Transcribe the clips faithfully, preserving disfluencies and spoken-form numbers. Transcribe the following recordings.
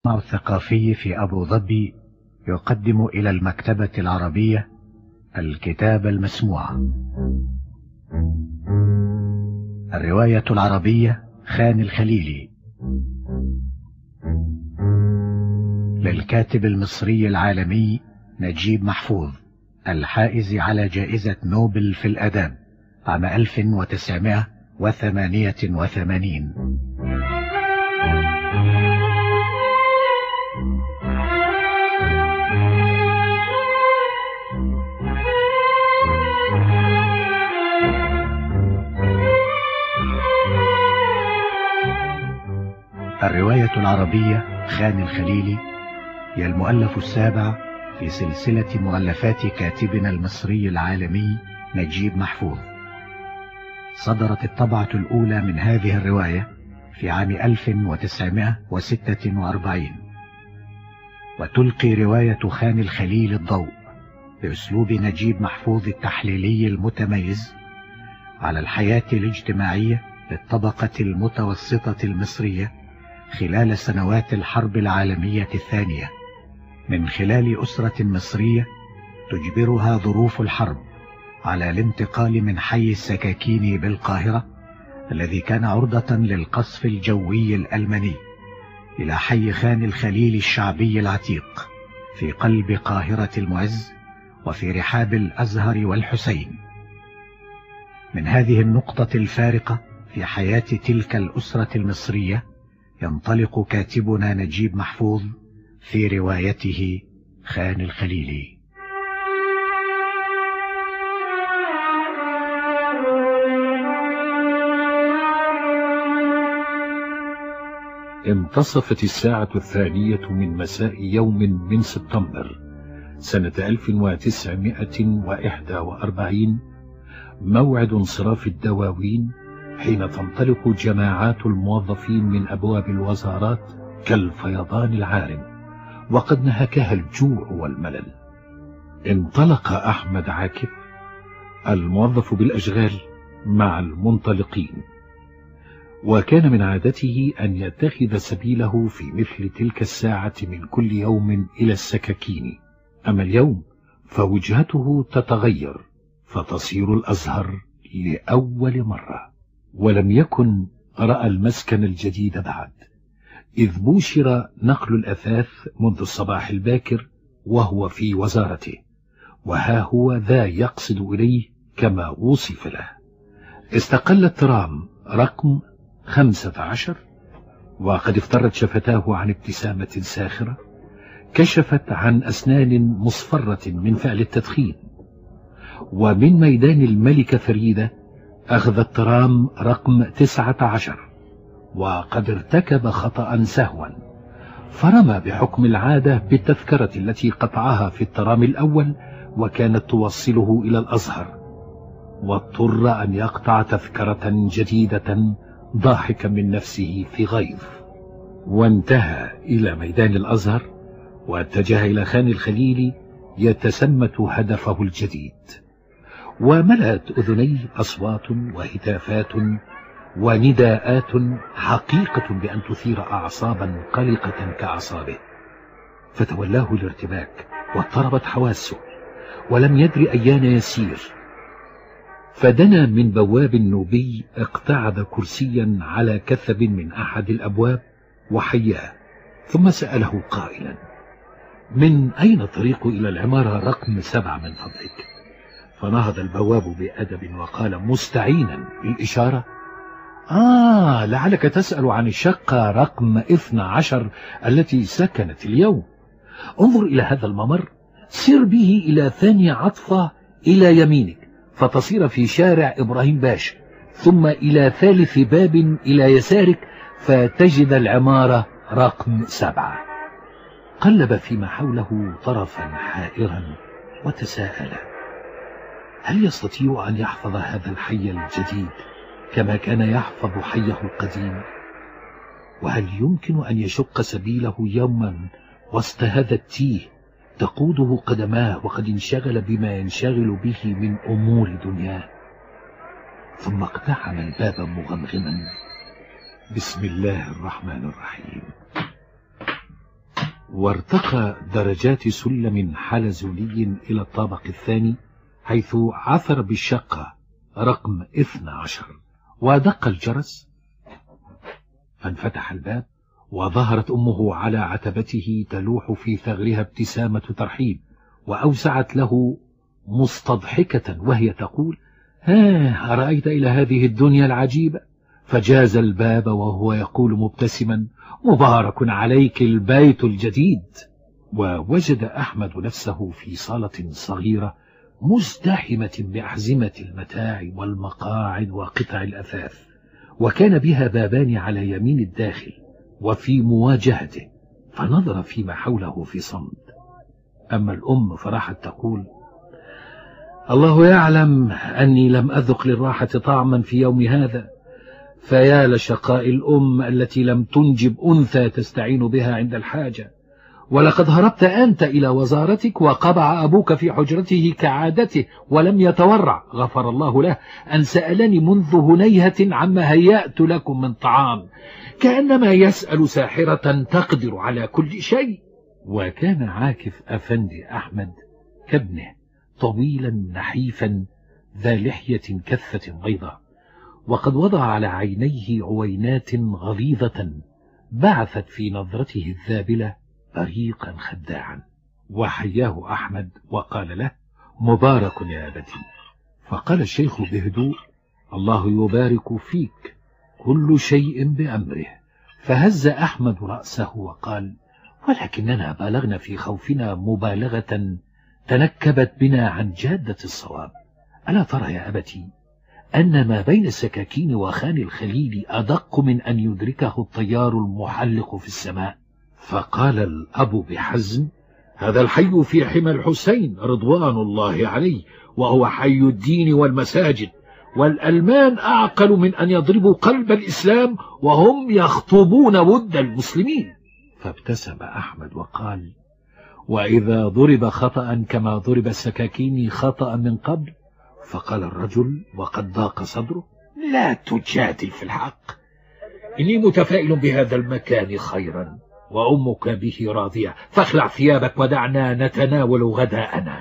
المجتمع الثقافي في أبو ظبي يقدم إلى المكتبة العربية الكتاب المسموع. الرواية العربية خان الخليلي للكاتب المصري العالمي نجيب محفوظ، الحائز على جائزة نوبل في الآداب عام ألف وتسعمائة وثمانية وثمانين. الرواية العربية خان الخليلي هي المؤلف السابع في سلسلة مؤلفات كاتبنا المصري العالمي نجيب محفوظ. صدرت الطبعة الأولى من هذه الرواية في عام ألف وتسعمائة وستة وأربعين، وتلقي رواية خان الخليل الضوء بأسلوب نجيب محفوظ التحليلي المتميز على الحياة الاجتماعية للطبقة المتوسطة المصرية خلال سنوات الحرب العالمية الثانية، من خلال أسرة مصرية تجبرها ظروف الحرب على الانتقال من حي السكاكين بالقاهرة الذي كان عرضة للقصف الجوي الألماني إلى حي خان الخليل الشعبي العتيق في قلب قاهرة المعز وفي رحاب الأزهر والحسين. من هذه النقطة الفارقة في حياة تلك الأسرة المصرية ينطلق كاتبنا نجيب محفوظ في روايته خان الخليلي. انتصفت الساعة الثانية من مساء يوم من سبتمبر سنة ألف وتسعمائة وإحدى وأربعين، موعد انصراف الدواوين، حين تنطلق جماعات الموظفين من أبواب الوزارات كالفيضان العارم، وقد نهكها الجوع والملل. انطلق أحمد عاكف الموظف بالأشغال مع المنطلقين، وكان من عادته أن يتخذ سبيله في مثل تلك الساعة من كل يوم إلى السكاكين. أما اليوم فوجهته تتغير فتصير الأزهر لأول مرة، ولم يكن رأى المسكن الجديد بعد، إذ بوشر نقل الأثاث منذ الصباح الباكر وهو في وزارته، وها هو ذا يقصد إليه كما وصف له. استقل الترام رقم خمسة عشر، وقد افترت شفتاه عن ابتسامة ساخرة كشفت عن أسنان مصفرة من فعل التدخين. ومن ميدان الملكة فريدة أخذ الترام رقم تسعة عشر، وقد ارتكب خطأ سهوا، فرمى بحكم العادة بالتذكرة التي قطعها في الترام الأول وكانت توصله إلى الأزهر، واضطر أن يقطع تذكرة جديدة ضاحكا من نفسه في غيظ. وانتهى إلى ميدان الأزهر واتجه إلى خان الخليل يتسمت هدفه الجديد. وملأت أذنيه أصوات وهتافات ونداءات حقيقة بأن تثير أعصابا قلقة كأعصابه، فتولاه الارتباك واضطربت حواسه ولم يدر أيان يسير. فدنا من بواب نوبي اقتعد كرسيا على كثب من أحد الأبواب وحياه، ثم سأله قائلا: من أين الطريق إلى العمارة رقم سبعة من فضلك؟ فنهض البواب بأدب وقال مستعينا بالإشارة: آه لعلك تسأل عن الشقة رقم اثنى عشر التي سكنت اليوم. انظر إلى هذا الممر، سر به إلى ثاني عطفة إلى يمينك فتصير في شارع إبراهيم باشا، ثم إلى ثالث باب إلى يسارك فتجد العمارة رقم سبعة. قلب فيما حوله طرفا حائرا وتساءل: هل يستطيع أن يحفظ هذا الحي الجديد كما كان يحفظ حيه القديم؟ وهل يمكن أن يشق سبيله يوما وسط هذا التيه تقوده قدماه وقد انشغل بما ينشغل به من أمور دنياه؟ ثم اقتحم الباب مغمغما: بسم الله الرحمن الرحيم. وارتقى درجات سلم حلزوني إلى الطابق الثاني، حيث عثر بالشقة رقم اثنى عشر، ودق الجرس، فانفتح الباب وظهرت أمه على عتبته تلوح في ثغرها ابتسامة ترحيب، وأوسعت له مستضحكة وهي تقول: ها أرأيت إلى هذه الدنيا العجيبة؟ فجاز الباب وهو يقول مبتسما: مبارك عليك البيت الجديد. ووجد أحمد نفسه في صالة صغيرة مزدحمة بأحزمة المتاع والمقاعد وقطع الأثاث، وكان بها بابان على يمين الداخل وفي مواجهته، فنظر فيما حوله في صمت. أما الأم فراحت تقول: الله يعلم أني لم أذق للراحة طعما في يوم هذا، فيا لشقاء الأم التي لم تنجب أنثى تستعين بها عند الحاجة. ولقد هربت أنت إلى وزارتك، وقبع أبوك في حجرته كعادته ولم يتورع، غفر الله له، أن سألني منذ هنيهة عما هيأت لكم من طعام، كأنما يسأل ساحرة تقدر على كل شيء. وكان عاكف أفندي أحمد كابنه، طويلا نحيفا ذا لحية كثة بيضاء، وقد وضع على عينيه عوينات غليظة بعثت في نظرته الذابلة بريقا خداعا. وحياه أحمد وقال له: مبارك يا أبتي. فقال الشيخ بهدوء: الله يبارك فيك، كل شيء بأمره. فهز أحمد رأسه وقال: ولكننا بالغنا في خوفنا مبالغة تنكبت بنا عن جادة الصواب. ألا ترى يا أبتي أن ما بين السكاكين وخان الخليل أدق من أن يدركه الطيار المحلق في السماء؟ فقال الأب بحزم: هذا الحي في حمى الحسين رضوان الله عليه، وهو حي الدين والمساجد، والألمان أعقل من أن يضربوا قلب الإسلام وهم يخطبون ود المسلمين. فابتسم أحمد وقال: وإذا ضرب خطأ كما ضرب السكاكين خطأ من قبل؟ فقال الرجل وقد ضاق صدره: لا تجادل في الحق، إني متفائل بهذا المكان خيرا، وأمك به راضية، فاخلع ثيابك ودعنا نتناول غداءنا.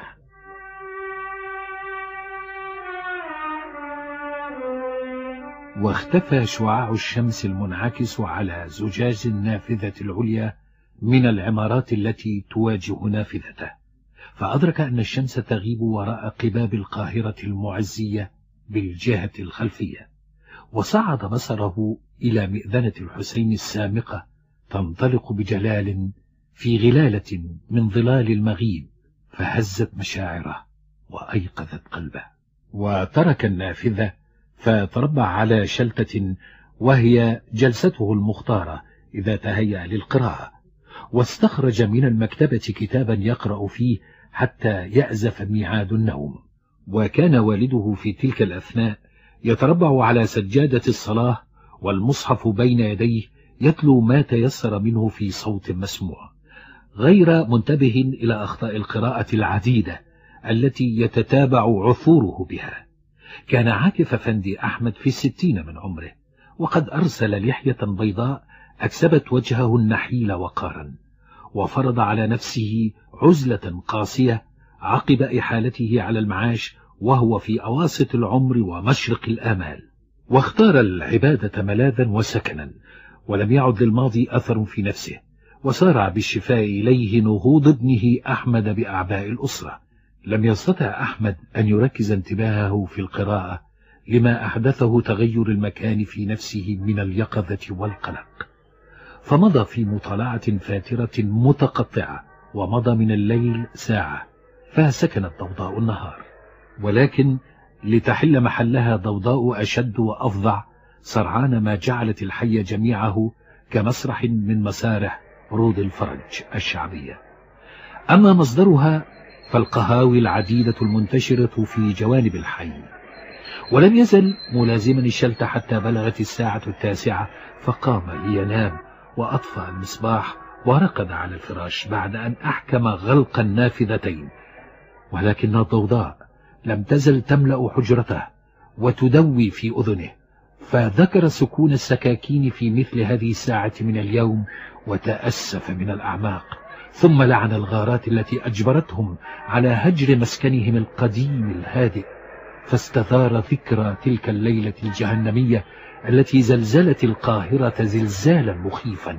واختفى شعاع الشمس المنعكس على زجاج النافذة العليا من العمارات التي تواجه نافذته، فأدرك أن الشمس تغيب وراء قباب القاهرة المعزية بالجهة الخلفية، وصعد بصره إلى مئذنة الحسين السامقة تنطلق بجلال في غلالة من ظلال المغيب، فهزت مشاعره وأيقظت قلبه. وترك النافذة فتربع على شلتة وهي جلسته المختارة إذا تهيأ للقراءة، واستخرج من المكتبة كتابا يقرأ فيه حتى يأزف ميعاد النوم. وكان والده في تلك الأثناء يتربع على سجادة الصلاة والمصحف بين يديه يتلو ما تيسر منه في صوت مسموع، غير منتبه إلى أخطاء القراءة العديدة التي يتتابع عثوره بها. كان عاكف أفندي أحمد في الستين من عمره، وقد أرسل لحية بيضاء أكسبت وجهه النحيل وقارا، وفرض على نفسه عزلة قاسية عقب إحالته على المعاش وهو في أواسط العمر ومشرق الآمال، واختار العبادة ملاذا وسكنا، ولم يعد للماضي أثر في نفسه، وسارع بالشفاء إليه نهوض ابنه أحمد بأعباء الأسرة. لم يستطع أحمد أن يركز انتباهه في القراءة لما أحدثه تغير المكان في نفسه من اليقظة والقلق، فمضى في مطالعة فاترة متقطعة، ومضى من الليل ساعة فسكنت ضوضاء النهار، ولكن لتحل محلها ضوضاء أشد وأفظع سرعان ما جعلت الحي جميعه كمسرح من مسارح عروض الفرج الشعبية. أما مصدرها فالقهاوي العديدة المنتشرة في جوانب الحي. ولم يزل ملازما الشلت حتى بلغت الساعة التاسعة، فقام لينام وأطفأ المصباح ورقد على الفراش بعد أن أحكم غلق النافذتين، ولكن الضوضاء لم تزل تملأ حجرته وتدوي في أذنه، فذكر سكون السكاكين في مثل هذه الساعة من اليوم وتأسف من الأعماق، ثم لعن الغارات التي أجبرتهم على هجر مسكنهم القديم الهادئ، فاستثار ذكرى تلك الليلة الجهنمية التي زلزلت القاهرة زلزالا مخيفا.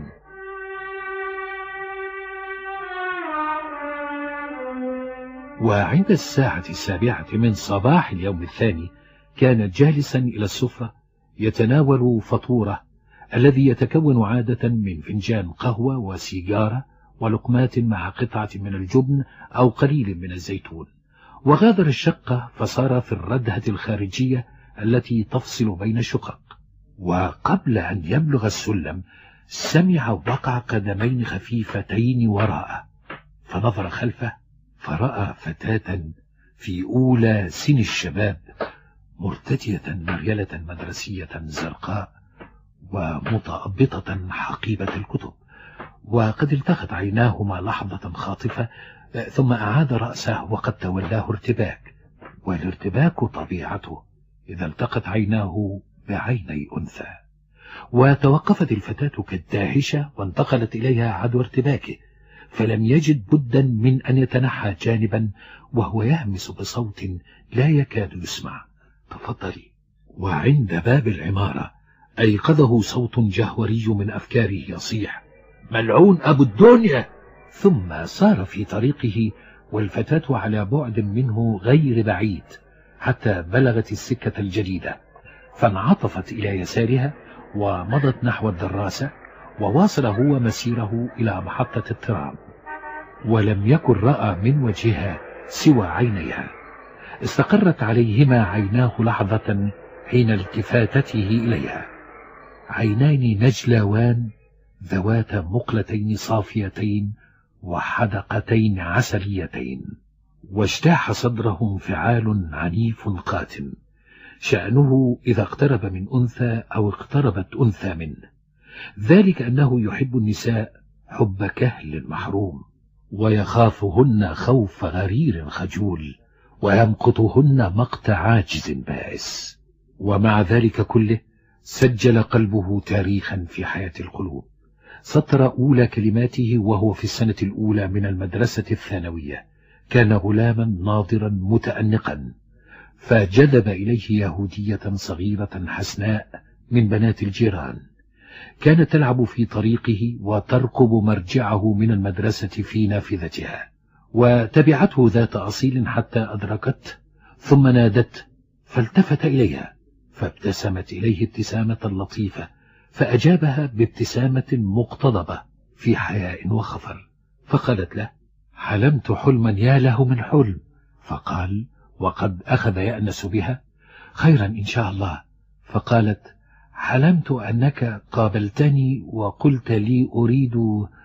وعند الساعة السابعة من صباح اليوم الثاني كان جالسا إلى السفرة يتناول فطوره الذي يتكون عادة من فنجان قهوة وسيجارة ولقمات مع قطعة من الجبن أو قليل من الزيتون، وغادر الشقة فصار في الردهة الخارجية التي تفصل بين الشقق. وقبل أن يبلغ السلم سمع وقع قدمين خفيفتين وراءه، فنظر خلفه فرأى فتاة في أولى سن الشباب مرتدية مريلة مدرسية زرقاء ومتأبطة حقيبة الكتب، وقد التقت عيناهما لحظة خاطفة، ثم أعاد رأسه وقد تولاه ارتباك، والارتباك طبيعته إذا التقت عيناه بعيني أنثى. وتوقفت الفتاة كالداهشة وانتقلت إليها عدوى ارتباكه، فلم يجد بدا من أن يتنحى جانبا وهو يهمس بصوت لا يكاد يسمع: تفضلي. وعند باب العمارة أيقظه صوت جهوري من أفكاره يصيح: ملعون أبو الدنيا! ثم سار في طريقه والفتاة على بعد منه غير بعيد حتى بلغت السكة الجديدة، فانعطفت إلى يسارها ومضت نحو الدراسة، وواصل هو مسيره إلى محطة الترام، ولم يكن رأى من وجهها سوى عينيها. استقرت عليهما عيناه لحظة حين التفاتته إليها، عينين نجلاوان ذوات مقلتين صافيتين وحدقتين عسليتين، واجتاح صدره انفعال عنيف قاتم، شأنه إذا اقترب من أنثى أو اقتربت أنثى منه، ذلك أنه يحب النساء حب كهل محروم، ويخافهن خوف غرير خجول، ويمقتهن مقت عاجز بائس. ومع ذلك كله سجل قلبه تاريخا في حياة القلوب. سطر أولى كلماته وهو في السنة الأولى من المدرسة الثانوية، كان غلاما ناضرا متأنقا، فجذب إليه يهودية صغيرة حسناء من بنات الجيران، كانت تلعب في طريقه وترقب مرجعه من المدرسة في نافذتها، وتبعته ذات أصيل حتى أدركته ثم نادت، فالتفت إليها فابتسمت إليه ابتسامة لطيفة، فأجابها بابتسامة مقتضبة في حياء وخفر، فقالت له: حلمت حلما يا له من حلم. فقال وقد أخذ يأنس بها: خيرا إن شاء الله. فقالت: حلمت أنك قابلتني وقلت لي أريد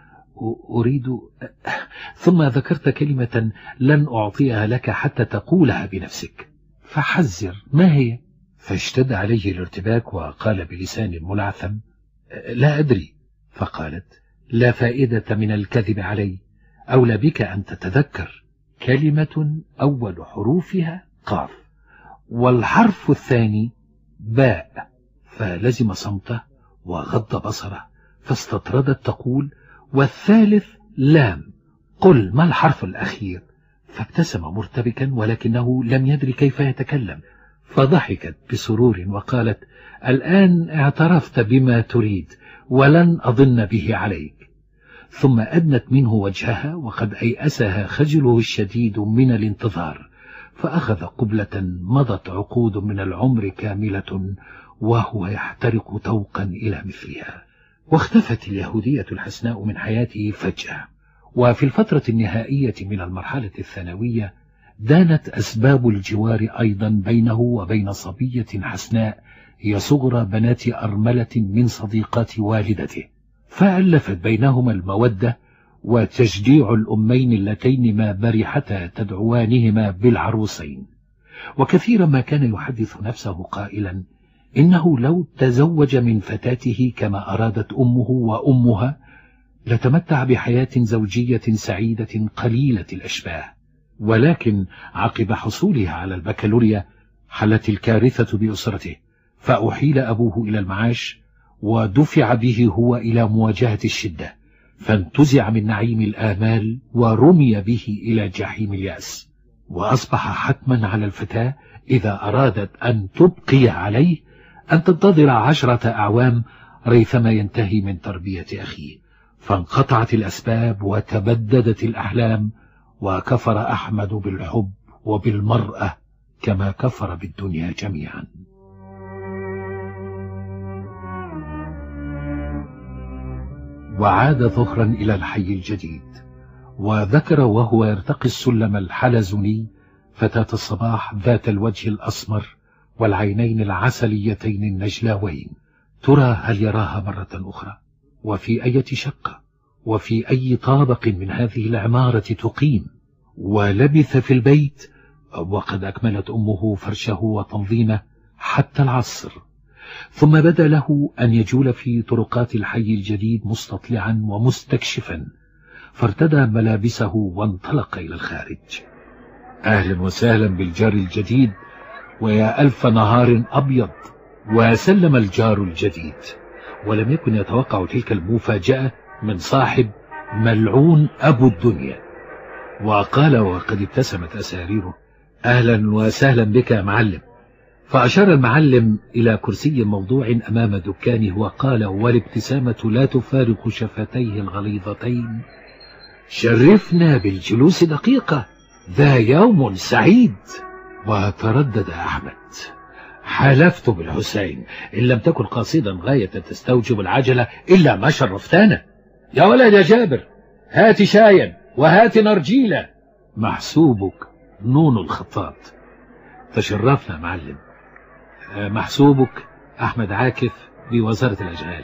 أريد ثم ذكرت كلمة لن أعطيها لك حتى تقولها بنفسك، فحذر ما هي؟ فاشتد عليه الارتباك وقال بلسان ملعثم: لا أدري. فقالت: لا فائدة من الكذب علي، أولى بك أن تتذكر كلمة أول حروفها قاف والحرف الثاني باء. فلزم صمته وغض بصره، فاستطردت تقول: والثالث لام، قل ما الحرف الأخير؟ فابتسم مرتبكا ولكنه لم يدري كيف يتكلم، فضحكت بسرور وقالت: الآن اعترفت بما تريد ولن أظن به عليك. ثم أدنت منه وجهها وقد أيأسها خجله الشديد من الانتظار، فأخذ قبلة مضت عقود من العمر كاملة وهو يحترق توقا إلى مثلها. واختفت اليهودية الحسناء من حياته فجأة. وفي الفترة النهائية من المرحلة الثانوية دانت أسباب الجوار أيضا بينه وبين صبية حسناء هي صغرى بنات أرملة من صديقات والدته، فألفت بينهما المودة وتشجيع الأمين اللتين ما برحتا تدعوانهما بالعروسين. وكثيرا ما كان يحدث نفسه قائلا إنه لو تزوج من فتاته كما أرادت أمه وأمها لتمتع بحياة زوجية سعيدة قليلة الأشباه. ولكن عقب حصولها على البكالوريا حلت الكارثة بأسرته، فأحيل أبوه إلى المعاش ودفع به هو إلى مواجهة الشدة، فانتزع من نعيم الآمال ورمي به إلى جحيم اليأس. وأصبح حتما على الفتاة إذا أرادت أن تبقي عليه أن تنتظر عشرة أعوام ريثما ينتهي من تربية أخيه. فانقطعت الأسباب وتبددت الأحلام، وكفر أحمد بالحب وبالمرأة كما كفر بالدنيا جميعا. وعاد ظهرا إلى الحي الجديد، وذكر وهو يرتقي السلم الحلزوني فتاة الصباح ذات الوجه الأسمر والعينين العسليتين النجلاوين. ترى هل يراها مرة أخرى؟ وفي أي شقة؟ وفي أي طابق من هذه العمارة تقيم؟ ولبث في البيت وقد أكملت أمه فرشه وتنظيمه حتى العصر، ثم بدا له أن يجول في طرقات الحي الجديد مستطلعا ومستكشفا، فارتدى ملابسه وانطلق إلى الخارج. أهلا وسهلا بالجار الجديد، ويا ألف نهار أبيض. وسلم الجار الجديد، ولم يكن يتوقع تلك المفاجأة من صاحب ملعون أبو الدنيا، وقال وقد ابتسمت أساريره: أهلا وسهلا بك يا معلم. فأشار المعلم إلى كرسي موضوع أمام دكانه وقال والابتسامة لا تفارق شفتيه الغليظتين: شرفنا بالجلوس دقيقة، ذا يوم سعيد. وتردد أحمد: حلفت بالحسين إن لم تكن قاصدا غاية تستوجب العجلة إلا ما شرفتانا. يا ولد يا جابر، هات شايا وهات نرجيلة. محسوبك نون الخطاط. تشرفنا معلم. محسوبك أحمد عاكف بوزارة الأشغال.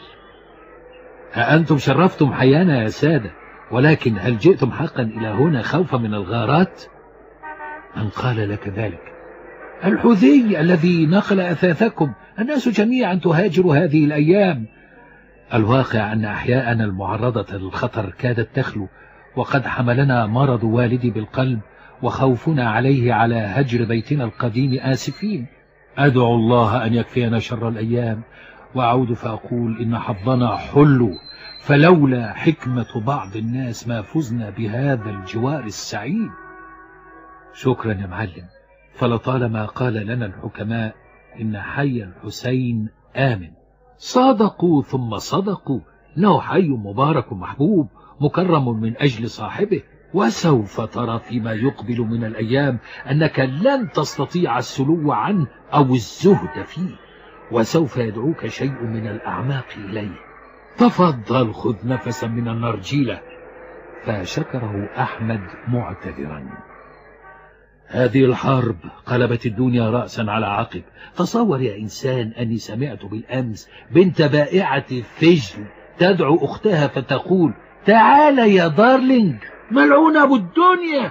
أنتم شرفتم حيانا يا سادة، ولكن هل جئتم حقا إلى هنا خوفا من الغارات؟ من قال لك ذلك؟ الحذي الذي نقل أثاثكم. الناس جميعا تهاجر هذه الأيام. الواقع أن أحياءنا المعرضة للخطر كادت تخلو، وقد حملنا مرض والدي بالقلب وخوفنا عليه على هجر بيتنا القديم آسفين. أدعو الله أن يكفينا شر الأيام، وأعود فأقول إن حظنا حلو، فلولا حكمة بعض الناس ما فزنا بهذا الجوار السعيد. شكرا يا معلم، فلطالما قال لنا الحكماء إن حي الحسين آمن. صادقوا ثم صدقوا، إنه حي مبارك محبوب مكرم من أجل صاحبه، وسوف ترى فيما يقبل من الأيام أنك لن تستطيع السلو عنه أو الزهد فيه، وسوف يدعوك شيء من الأعماق إليه. تفضل خذ نفسا من النرجيلة. فشكره أحمد معتذرا. هذه الحرب قلبت الدنيا رأسا على عقب. تصور يا إنسان أني سمعت بالأمس بنت بائعة الفجل تدعو أختها فتقول: تعال يا دارلينج، ملعون أبو الدنيا.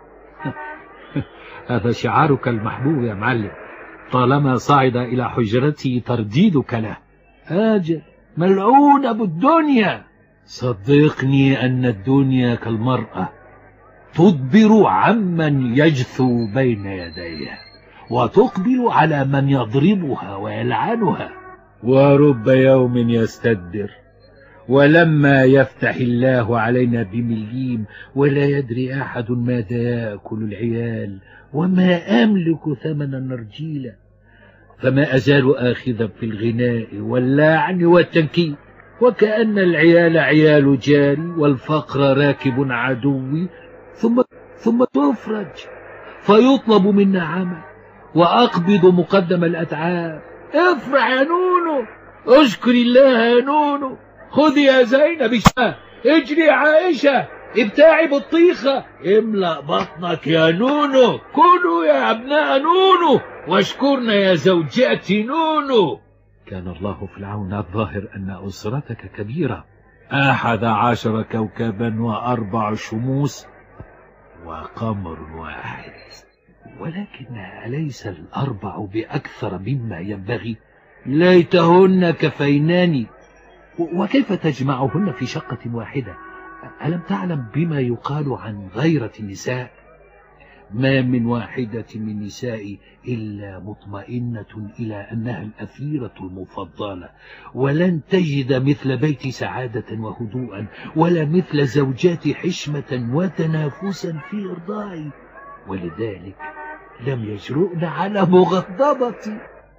هذا شعارك المحبوب يا معلم، طالما صعد إلى حجرتي ترديدك له. أجل، ملعون أبو الدنيا. صدقني أن الدنيا كالمرأة، تدبر عمن يجثو بين يديها وتقبل على من يضربها ويلعنها. ورب يوم يستدبر، ولما يفتح الله علينا بمليم ولا يدري أحد ماذا يأكل العيال، وما أملك ثمن النرجيلة، فما أزال آخذا في الغناء واللعن والتنكيل، وكأن العيال عيال جاري والفقر راكب عدوي. ثم ثم تفرج فيطلب منا عمل، وأقبض مقدم الأتعاب. افرح يا نونو، اشكر الله يا نونو، خذ يا زينب الشاه، اجري عائشة، ابتاعي بطيخة، املأ بطنك يا نونو، كلوا يا أبناء نونو، واشكرنا يا زوجاتي نونو. كان الله في العون. الظاهر أن أسرتك كبيرة، أحد عشر كوكبا وأربع شموس وقمر واحد، ولكن أليس الأربع بأكثر مما ينبغي؟ ليتهن كفيناني. وكيف تجمعهن في شقة واحدة؟ ألم تعلم بما يقال عن غيرة النساء؟ ما من واحدة من نسائي إلا مطمئنة إلى أنها الأثيرة المفضلة، ولن تجد مثل بيتي سعادة وهدوءا، ولا مثل زوجاتي حشمة وتنافسا في إرضائي، ولذلك لم يجرؤن على مغضبتي.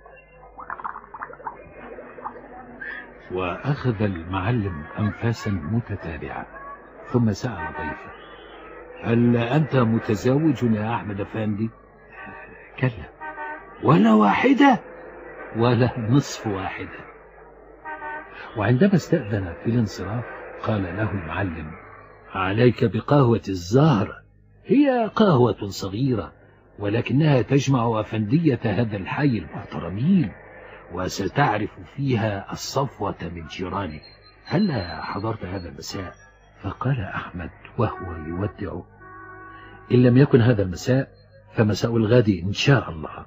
وأخذ المعلم أنفاسا متتابعة، ثم سأل ضيفه: هل أنت متزوج يا أحمد أفندي؟ كلا. ولا واحدة؟ ولا نصف واحدة. وعندما استأذن في الانصراف قال له المعلم: عليك بقهوة الزهرة، هي قهوة صغيرة ولكنها تجمع أفندية هذا الحي المحترمين، وستعرف فيها الصفوة من جيرانك. هل حضرت هذا المساء؟ فقال أحمد وهو يودعه: إن لم يكن هذا المساء فمساء الغد إن شاء الله.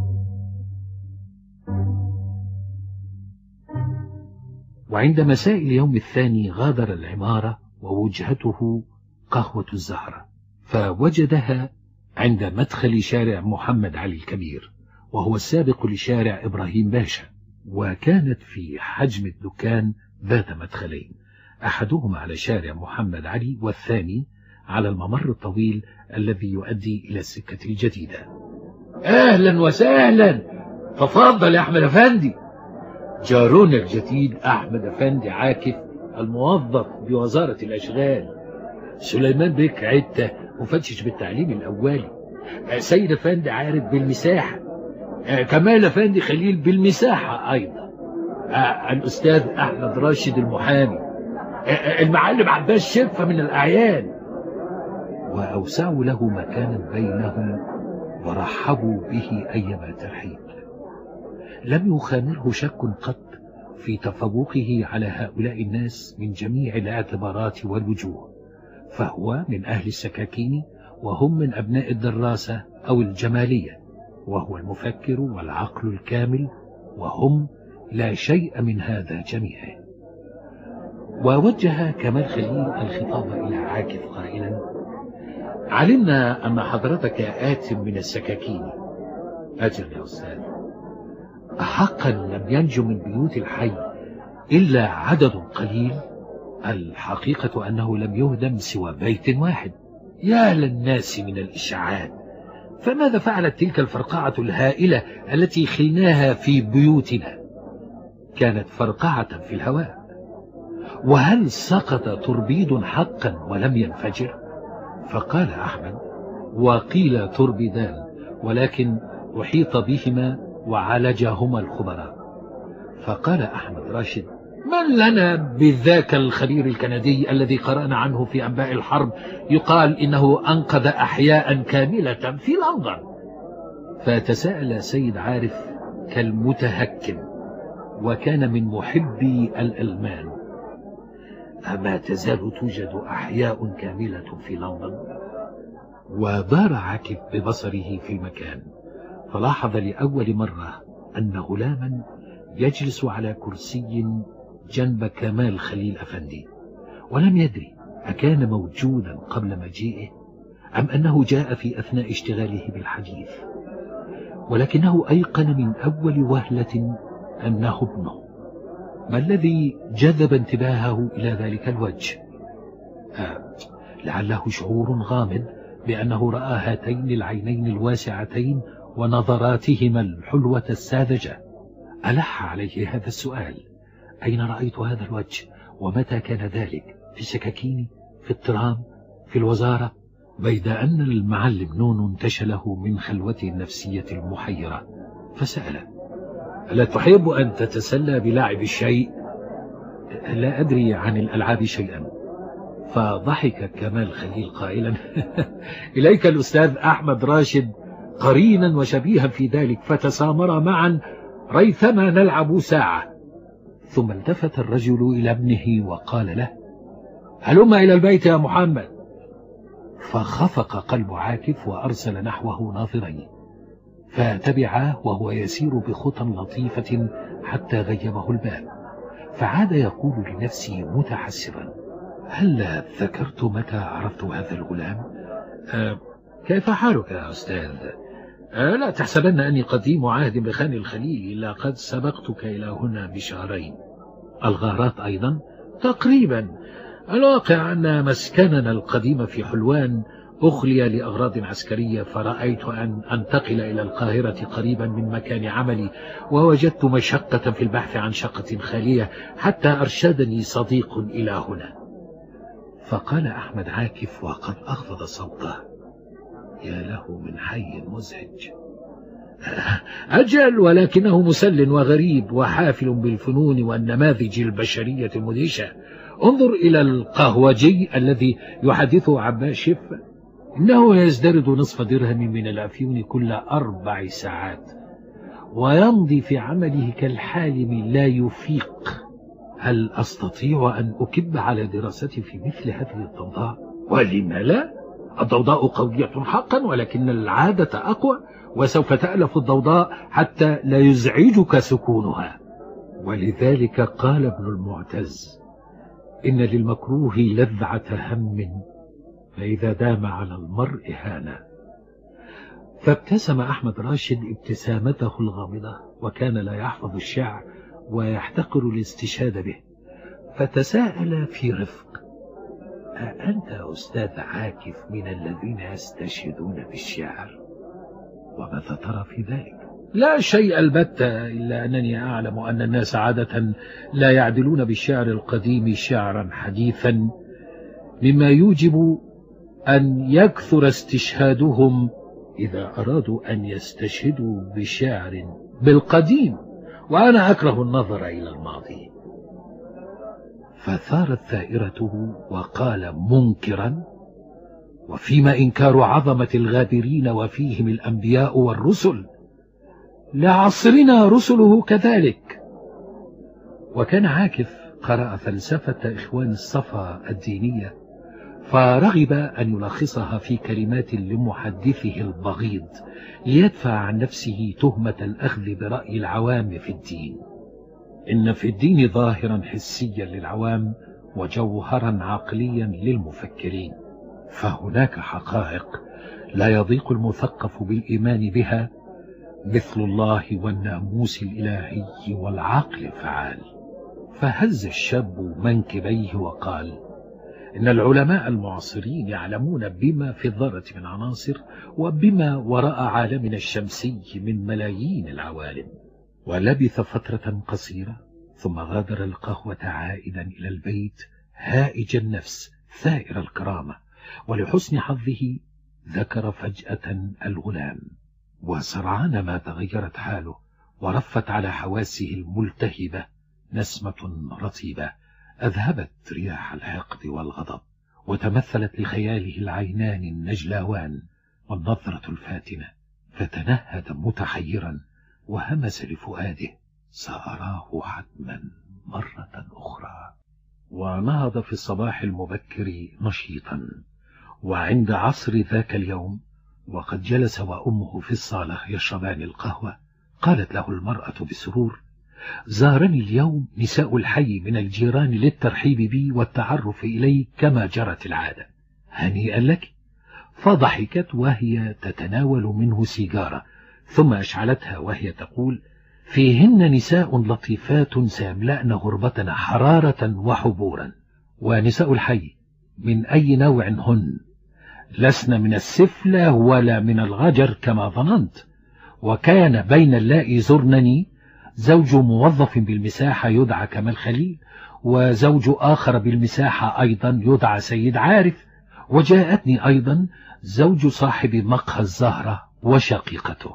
وعند مساء اليوم الثاني غادر العمارة ووجهته قهوة الزهرة، فوجدها عند مدخل شارع محمد علي الكبير، وهو السابق لشارع إبراهيم باشا، وكانت في حجم الدكان ذات مدخلين، أحدهما على شارع محمد علي والثاني على الممر الطويل الذي يؤدي إلى السكة الجديدة. أهلا وسهلا، تفضل يا أحمد أفندي. جارنا الجديد أحمد أفندي عاكف الموظف بوزارة الأشغال، سليمان بك عدة مفتش بالتعليم الأولي، سيد أفندي عارف بالمساحة، كمال أفندي خليل بالمساحة أيضا، الأستاذ أحمد راشد المحامي، المعلم عباس شفة من الأعيان. وأوسعوا له مكانا بينهم ورحبوا به أيما ترحيب. لم يخامره شك قط في تفوقه على هؤلاء الناس من جميع الاعتبارات والوجوه، فهو من أهل السكاكين وهم من أبناء الدراسة أو الجمالية، وهو المفكر والعقل الكامل وهم لا شيء من هذا جميعا. ووجه كمال خليل الخطاب إلى عاكف قائلا: علمنا أن حضرتك آت من السكاكين. أجل يا أستاذ، حقا لم ينجو من بيوت الحي إلا عدد قليل، الحقيقة أنه لم يهدم سوى بيت واحد. يا للناس من الإشاعات، فماذا فعلت تلك الفرقعة الهائلة التي خلناها في بيوتنا؟ كانت فرقعة في الهواء. وهل سقط تربيد حقا ولم ينفجر؟ فقال أحمد: وقيل تربيدان، ولكن أحيط بهما وعالجهما الخبراء. فقال أحمد راشد: من لنا بذاك الخبير الكندي الذي قرأنا عنه في أنباء الحرب يقال إنه أنقذ أحياء كاملة في لندن؟ فتساءل سيد عارف كالمتهكم، وكان من محبي الألمان: أما تزال توجد أحياء كاملة في لندن؟ ودار عاكف ببصره في المكان، فلاحظ لأول مرة أن غلاما يجلس على كرسي جنب كمال خليل أفندي، ولم يدري أكان موجودا قبل مجيئه أم أنه جاء في أثناء اشتغاله بالحديث، ولكنه أيقن من أول وهلة أنه ابنه. ما الذي جذب انتباهه إلى ذلك الوجه؟ آه لعله شعور غامض بأنه رأى هاتين العينين الواسعتين ونظراتهما الحلوة الساذجة. ألح عليه هذا السؤال: أين رأيت هذا الوجه؟ ومتى كان ذلك؟ في السكاكين؟ في الترام؟ في الوزارة؟ بيد أن المعلم نون انتشله من خلوته النفسية المحيرة، فسأل: ألا تحب أن تتسلى بلعب الشيء؟ لا أدري عن الألعاب شيئا. فضحك كمال خليل قائلا: إليك الأستاذ أحمد راشد قرينا وشبيها في ذلك، فتسامرا معا ريثما نلعب ساعة. ثم التفت الرجل إلى ابنه وقال له: هلم إلى البيت يا محمد. فخفق قلب عاكف وأرسل نحوه ناظرين، فتبعاه وهو يسير بخطى لطيفة حتى غيبه الباب، فعاد يقول لنفسه متحسرا: هل ذكرت متى عرفت هذا الغلام؟ أه كيف حالك يا أستاذ؟ أه لا تحسبن أني قديم عهد بخان الخليل، إلا قد سبقتك إلى هنا بشهرين. الغارات أيضا تقريبا. الواقع أن مسكننا القديم في حلوان أخلي لأغراض عسكرية، فرأيت أن أنتقل إلى القاهرة قريبا من مكان عملي، ووجدت مشقة في البحث عن شقة خالية حتى أرشدني صديق إلى هنا. فقال أحمد عاكف وقد أخفض صوته: يا له من حي مزعج. أجل، ولكنه مسل وغريب وحافل بالفنون والنماذج البشرية المدهشة. انظر إلى القهوجي الذي يحدثه عباس شف، إنه يزدرد نصف درهم من الأفيون كل أربع ساعات، ويمضي في عمله كالحالم لا يفيق. هل أستطيع أن أكب على دراستي في مثل هذه الضوضاء؟ ولم لا؟ الضوضاء قوية حقا، ولكن العادة أقوى، وسوف تألف الضوضاء حتى لا يزعجك سكونها. ولذلك قال ابن المعتز: إن للمكروه لذعة هم، فإذا دام على المرء هانا. فابتسم أحمد راشد ابتسامته الغامضة، وكان لا يحفظ الشعر ويحتقر الاستشهاد به، فتساءل في رفق: أأنت أستاذ عاكف من الذين يستشهدون بالشعر؟ وماذا ترى في ذلك؟ لا شيء البتة، إلا أنني أعلم أن الناس عادة لا يعدلون بالشعر القديم شعرا حديثا، مما يوجب أن يكثر استشهادهم إذا أرادوا أن يستشهدوا بشعر بالقديم، وأنا أكره النظر إلى الماضي. فثارت ثائرته وقال منكرا: وفيما إنكار عظمة الغابرين وفيهم الأنبياء والرسل، لعصرنا رسله كذلك. وكان عاكف قرأ فلسفة إخوان الصفا الدينية، فرغب أن يلخصها في كلمات لمحدثه البغيض ليدفع عن نفسه تهمة الأخذ برأي العوام في الدين. إن في الدين ظاهرا حسيا للعوام وجوهرا عقليا للمفكرين، فهناك حقائق لا يضيق المثقف بالإيمان بها، مثل الله والناموس الإلهي والعقل الفعال. فهز الشاب منكبيه وقال: إن العلماء المعاصرين يعلمون بما في الذرة من عناصر، وبما وراء عالمنا الشمسي من ملايين العوالم. ولبث فترة قصيرة ثم غادر القهوة عائدا إلى البيت هائج النفس ثائر الكرامة، ولحسن حظه ذكر فجأة الغلام، وسرعان ما تغيرت حاله ورفت على حواسه الملتهبة نسمة رطيبة أذهبت رياح الحقد والغضب، وتمثلت لخياله العينان النجلاوان والنظرة الفاتنة، فتنهد متحيرا وهمس لفؤاده: سأراه حتما مرة أخرى. ونهض في الصباح المبكر نشيطا، وعند عصر ذاك اليوم وقد جلس وأمه في الصالة يشربان القهوة، قالت له المرأة بسرور: زارني اليوم نساء الحي من الجيران للترحيب بي والتعرف إلي كما جرت العادة، هنيئا لك. فضحكت وهي تتناول منه سيجارة، ثم أشعلتها وهي تقول: فيهن نساء لطيفات سيملأن غربتنا حرارة وحبورا. ونساء الحي من أي نوع هن؟ لسن من السفلة ولا من الغجر كما ظننت. وكان بين اللائي زرنني زوج موظف بالمساحة يدعى كمال خليل، وزوج آخر بالمساحة أيضا يدعى سيد عارف، وجاءتني أيضا زوج صاحب مقهى الزهرة وشقيقته.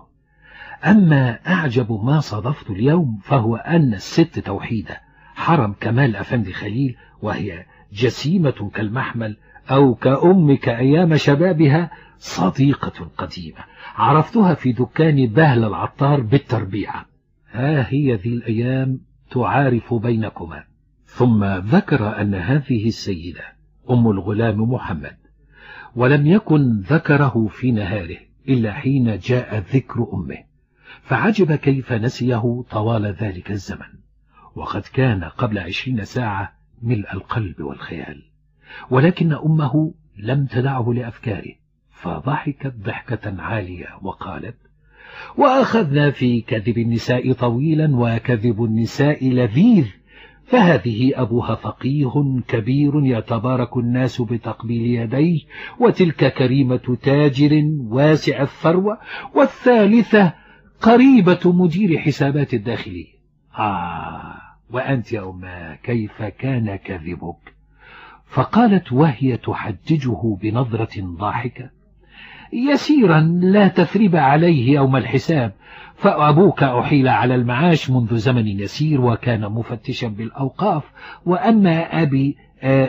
أما أعجب ما صادفت اليوم فهو أن الست توحيدة حرم كمال أفندي خليل، وهي جسيمة كالمحمل أو كأمك أيام شبابها، صديقة قديمة عرفتها في دكان بهل العطار بالتربيعة. ها هي ذي الأيام تعارف بينكما. ثم ذكر أن هذه السيدة أم الغلام محمد، ولم يكن ذكره في نهاره إلا حين جاء ذكر أمه، فعجب كيف نسيه طوال ذلك الزمن، وقد كان قبل عشرين ساعة ملء القلب والخيال. ولكن أمه لم تدعه لأفكاره، فضحكت ضحكة عالية وقالت: وأخذنا في كذب النساء طويلا وكذب النساء لذيذ، فهذه أبوها فقيه كبير يتبارك الناس بتقبيل يديه، وتلك كريمة تاجر واسع الثروة، والثالثة قريبة مدير حسابات الداخلية. آه وأنت يا أمه كيف كان كذبك؟ فقالت وهي تحججه بنظرة ضاحكة: يسيرا لا تثريب عليه يوم الحساب، فأبوك أحيل على المعاش منذ زمن يسير وكان مفتشا بالأوقاف، وأما أبي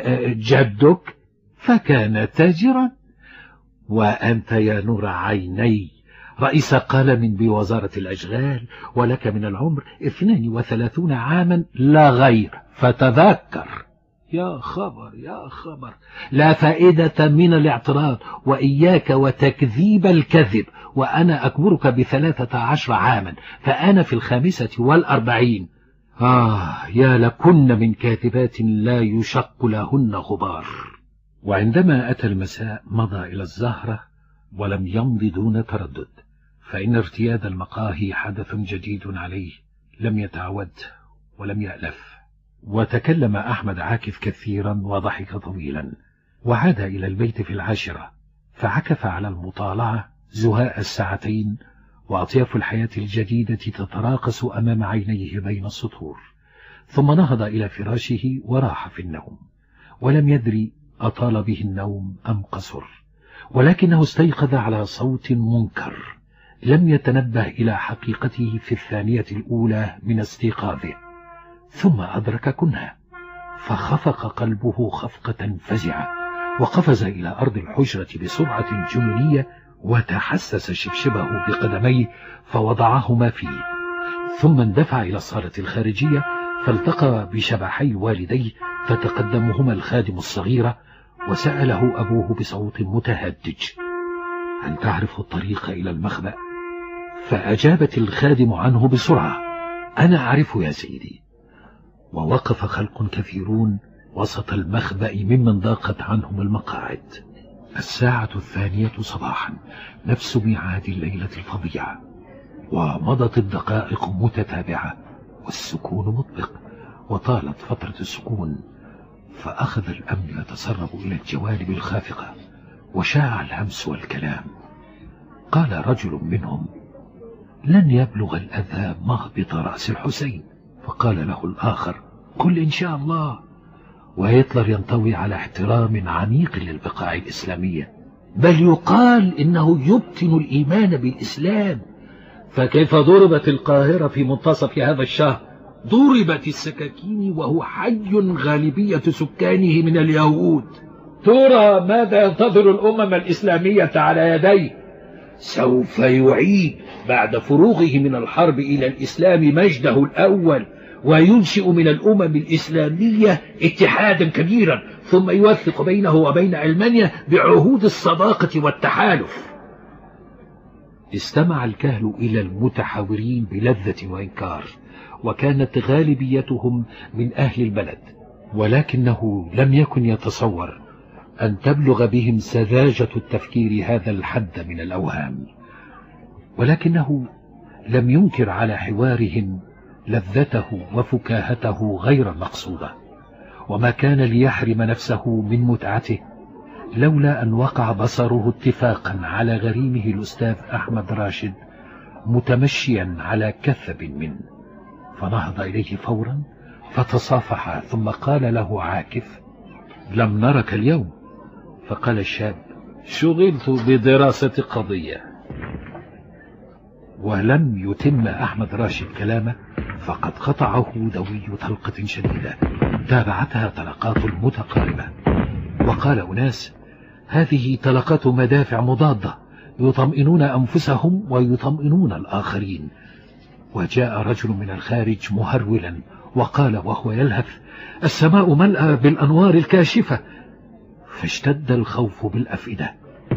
جدك فكان تاجرا، وأنت يا نور عيني رئيس قلم بوزارة الأشغال، ولك من العمر اثنان وثلاثون عاما لا غير، فتذكر. يا خبر يا خبر، لا فائدة من الاعتراض، وإياك وتكذيب الكذب، وأنا أكبرك بثلاثة عشر عاما، فأنا في الخامسة والأربعين. آه يا لكن من كاذبات لا يشق لهن غبار. وعندما أتى المساء مضى إلى الزهرة ولم يمض دون تردد، فإن ارتياد المقاهي حدث جديد عليه، لم يتعود ولم يألف. وتكلم أحمد عاكف كثيرا وضحك طويلا، وعاد إلى البيت في العاشرة، فعكف على المطالعة زهاء الساعتين، وأطياف الحياة الجديدة تتراقص أمام عينيه بين السطور، ثم نهض إلى فراشه وراح في النوم، ولم يدري أطال به النوم أم قصر، ولكنه استيقظ على صوت منكر لم يتنبه إلى حقيقته في الثانية الأولى من استيقاظه، ثم أدرك كنها، فخفق قلبه خفقة فزعة، وقفز إلى أرض الحجرة بسرعة جنونية، وتحسس شبشبه بقدميه فوضعهما فيه، ثم اندفع إلى الصالة الخارجية، فالتقى بشبحي والديه، فتقدمهما الخادم الصغيرة، وسأله أبوه بصوت متهدج: هل تعرف الطريق إلى المخبأ؟ فأجابت الخادم عنه بسرعة: أنا أعرف يا سيدي. ووقف خلق كثيرون وسط المخبأ ممن ضاقت عنهم المقاعد. الساعة الثانية صباحا، نفس ميعاد الليلة الفظيعة، ومضت الدقائق متتابعة، والسكون مطبق، وطالت فترة السكون، فأخذ الأمن يتسرب إلى الجوانب الخافقة، وشاع الهمس والكلام. قال رجل منهم: لن يبلغ الأذى مهبط رأس الحسين. فقال له الآخر: قل إن شاء الله. وهتلر ينطوي على احترام عميق للبقاع الإسلامية، بل يقال إنه يبطن الإيمان بالإسلام. فكيف ضربت القاهرة في منتصف هذا الشهر؟ ضربت السكاكين وهو حي، غالبية سكانه من اليهود. ترى ماذا ينتظر الأمم الإسلامية على يديه؟ سوف يعيد بعد فروغه من الحرب إلى الإسلام مجده الأول، وينشئ من الأمم الإسلامية اتحادا كبيرا، ثم يوثق بينه وبين ألمانيا بعهود الصداقة والتحالف. استمع الكهل إلى المتحاورين بلذة وإنكار، وكانت غالبيتهم من أهل البلد، ولكنه لم يكن يتصور أن تبلغ بهم سذاجة التفكير هذا الحد من الأوهام، ولكنه لم ينكر على حوارهم لذته وفكاهته غير المقصودة، وما كان ليحرم نفسه من متعته لولا أن وقع بصره اتفاقا على غريمه الأستاذ أحمد راشد متمشيا على كثب منه. فنهض إليه فورا فتصافح، ثم قال له عاكف: لم نرك اليوم. فقال الشاب: شغلت بدراسة قضية. ولم يتم أحمد راشد كلامه، فقد قطعه دوي طلقة شديدة تابعتها طلقات متقاربة، وقال أناس: هذه طلقات مدافع مضادة يطمئنون أنفسهم ويطمئنون الآخرين. وجاء رجل من الخارج مهرولا وقال وهو يلهث: السماء ملأى بالأنوار الكاشفة. فاشتد الخوف بالأفئدة،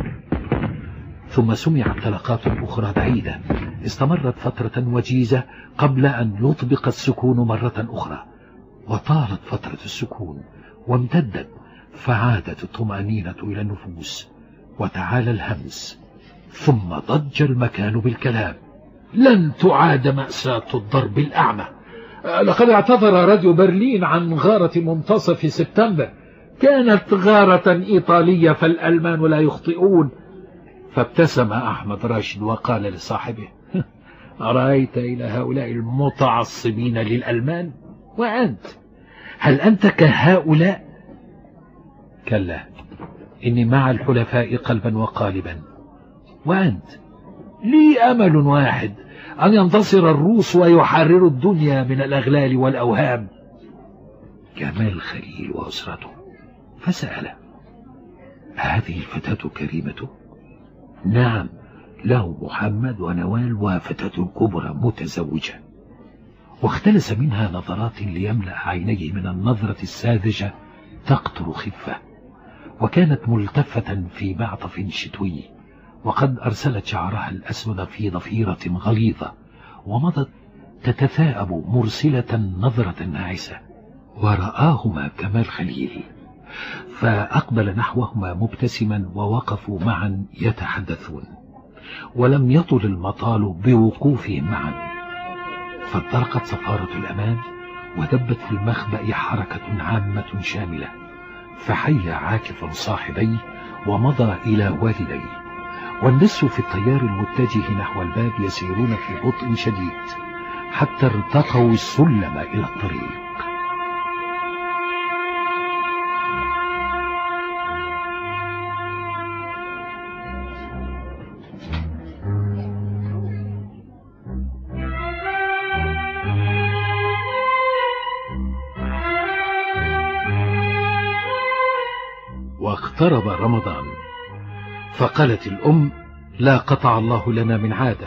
ثم سمعت طلقات أخرى بعيدة استمرت فترة وجيزة قبل أن يطبق السكون مرة أخرى، وطالت فترة السكون وامتدت، فعادت الطمأنينة إلى النفوس، وتعالى الهمس، ثم ضج المكان بالكلام. لن تعاد مأساة الضرب الأعمى. لقد اعتذر راديو برلين عن غارة منتصف سبتمبر، كانت غارة إيطالية فالألمان لا يخطئون. فابتسم أحمد راشد وقال لصاحبه: أرأيت إلى هؤلاء المتعصبين للألمان؟ وأنت هل أنت كهؤلاء؟ كلا، إني مع الحلفاء قلبا وقالبا. وأنت؟ لي أمل واحد، أن ينتصر الروس ويحرروا الدنيا من الأغلال والأوهام. كمال خليل وأسرته، فسأل: هذه الفتاة كريمة؟ نعم، له محمد ونوال وفتاة كبرى متزوجة. واختلس منها نظرات ليملأ عينيه من النظرة الساذجة تقطر خفة، وكانت ملتفة في معطف شتوي، وقد أرسلت شعرها الأسود في ضفيرة غليظة، ومضت تتثاءب مرسلة نظرة ناعسة. ورآهما كمال خليل، فأقبل نحوهما مبتسما، ووقفوا معا يتحدثون، ولم يطل المطال بوقوفهم معا. فانطلقت صفارة الأمان، ودبت في المخبأ حركة عامة شاملة، فحيا عاكف صاحبيه ومضى إلى والديه، والناس في التيار المتجه نحو الباب يسيرون في بطء شديد حتى ارتقوا السلم إلى الطريق. واقترب رمضان، فقالت الأم: لا قطع الله لنا من عادة.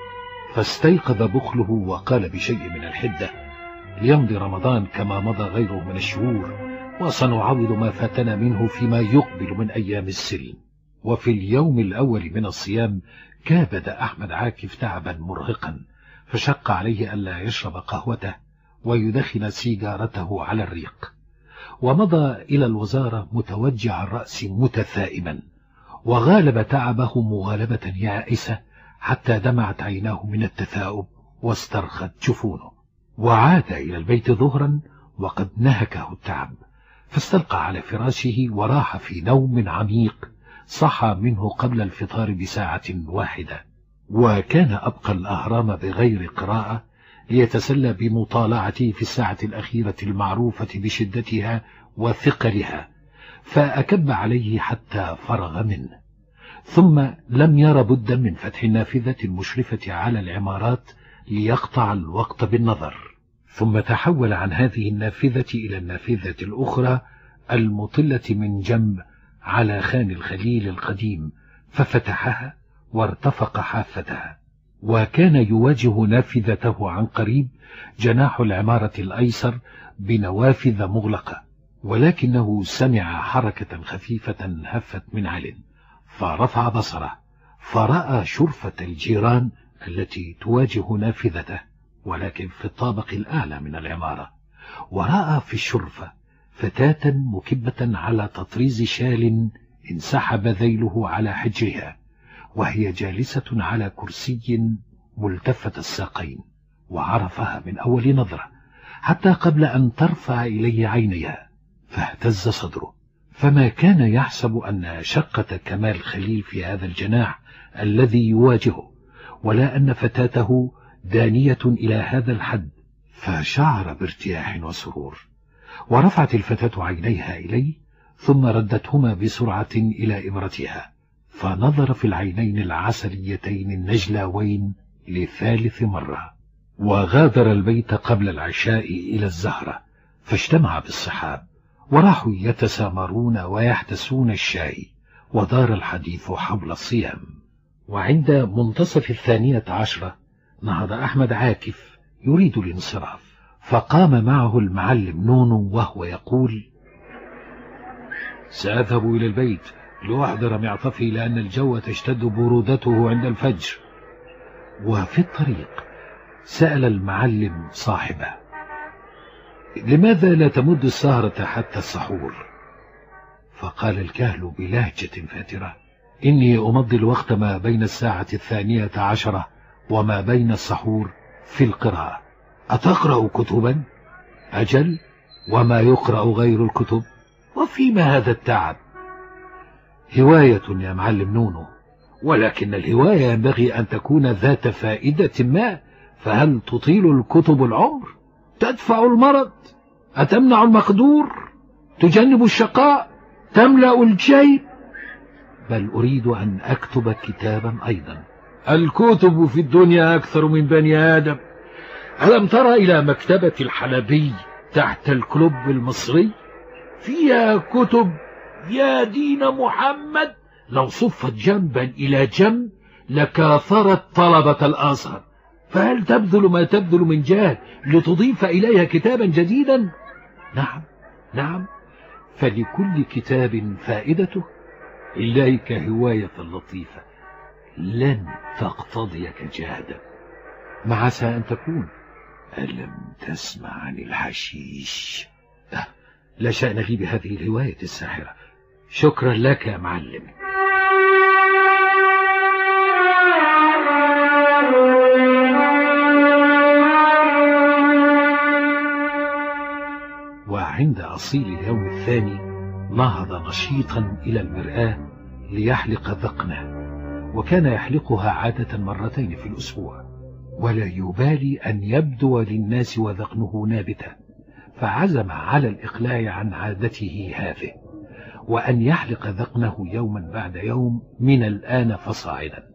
فاستيقظ بخله وقال بشيء من الحدة: ليمضي رمضان كما مضى غيره من الشهور، وسنعوض ما فاتنا منه فيما يقبل من أيام السلم. وفي اليوم الأول من الصيام كابد أحمد عاكف تعبا مرهقا، فشق عليه ألا يشرب قهوته ويدخن سيجارته على الريق، ومضى إلى الوزارة متوجع الرأس متثائما، وغالب تعبه مغالبة يائسة حتى دمعت عيناه من التثاؤب واسترخت جفونه. وعاد إلى البيت ظهرا وقد نهكه التعب، فاستلقى على فراشه وراح في نوم عميق صحى منه قبل الفطار بساعة واحدة. وكان أبقى الأهرام بغير قراءة ليتسلى بمطالعته في الساعة الأخيرة المعروفة بشدتها وثقلها، فأكب عليه حتى فرغ منه، ثم لم ير بدا من فتح النافذة المشرفة على العمارات ليقطع الوقت بالنظر، ثم تحول عن هذه النافذة إلى النافذة الأخرى المطلة من جنب على خان الخليل القديم، ففتحها وارتفق حافتها. وكان يواجه نافذته عن قريب جناح العمارة الأيسر بنوافذ مغلقة، ولكنه سمع حركة خفيفة هفت من عل، فرفع بصره فرأى شرفة الجيران التي تواجه نافذته، ولكن في الطابق الأعلى من العمارة. ورأى في الشرفة فتاة مكبة على تطريز شال انسحب ذيله على حجرها، وهي جالسة على كرسي ملتفة الساقين، وعرفها من أول نظرة حتى قبل أن ترفع إليه عينيها، فاهتز صدره، فما كان يحسب أن شقة كمال خليل في هذا الجناح الذي يواجهه، ولا أن فتاته دانية إلى هذا الحد، فشعر بارتياح وسرور. ورفعت الفتاة عينيها إليه، ثم ردتهما بسرعة إلى إبرتها، فنظر في العينين العسليتين النجلاوين لثالث مرة. وغادر البيت قبل العشاء إلى الزهرة، فاجتمع بالصحاب وراحوا يتسامرون ويحتسون الشاي، ودار الحديث حول الصيام. وعند منتصف الثانية عشرة نهض أحمد عاكف يريد الانصراف، فقام معه المعلم نونو وهو يقول: سأذهب إلى البيت لأحضر معطفي لأن الجو تشتد برودته عند الفجر. وفي الطريق سأل المعلم صاحبه: لماذا لا تمد السهرة حتى السحور؟ فقال الكهل بلهجة فاترة: إني أمضي الوقت ما بين الساعة الثانية عشرة وما بين السحور في القراءة. أتقرأ كتبا؟ أجل، وما يقرأ غير الكتب؟ وفيما هذا التعب؟ هواية يا معلم نونو، ولكن الهواية ينبغي أن تكون ذات فائدة ما. فهل تطيل الكتب العمر؟ تدفع المرض؟ أتمنع المقدور؟ تجنب الشقاء؟ تملأ الجيب؟ بل أريد أن أكتب كتابا أيضا. الكتب في الدنيا أكثر من بني آدم. ألم ترى إلى مكتبة الحلبي تحت الكلوب المصري؟ فيها كتب يا دين محمد، لو صفت جنبا إلى جنب لكاثرت طلبة الأزهر. فهل تبذل ما تبذل من جهد لتضيف إليها كتابا جديدا؟ نعم نعم، فلكل كتاب فائدته. إليك هواية لطيفة لن تقتضيك جهدا. ما عسى أن تكون؟ ألم تسمع عن الحشيش؟ أه، لا شأن لي بهذه الهواية الساحرة. شكرا لك يا معلم. وعند أصيل اليوم الثاني نهض نشيطا إلى المرآة ليحلق ذقنه، وكان يحلقها عادة مرتين في الأسبوع، ولا يبالي أن يبدو للناس وذقنه نابتا، فعزم على الإقلاع عن عادته هذه، وأن يحلق ذقنه يوما بعد يوم من الآن فصاعدا.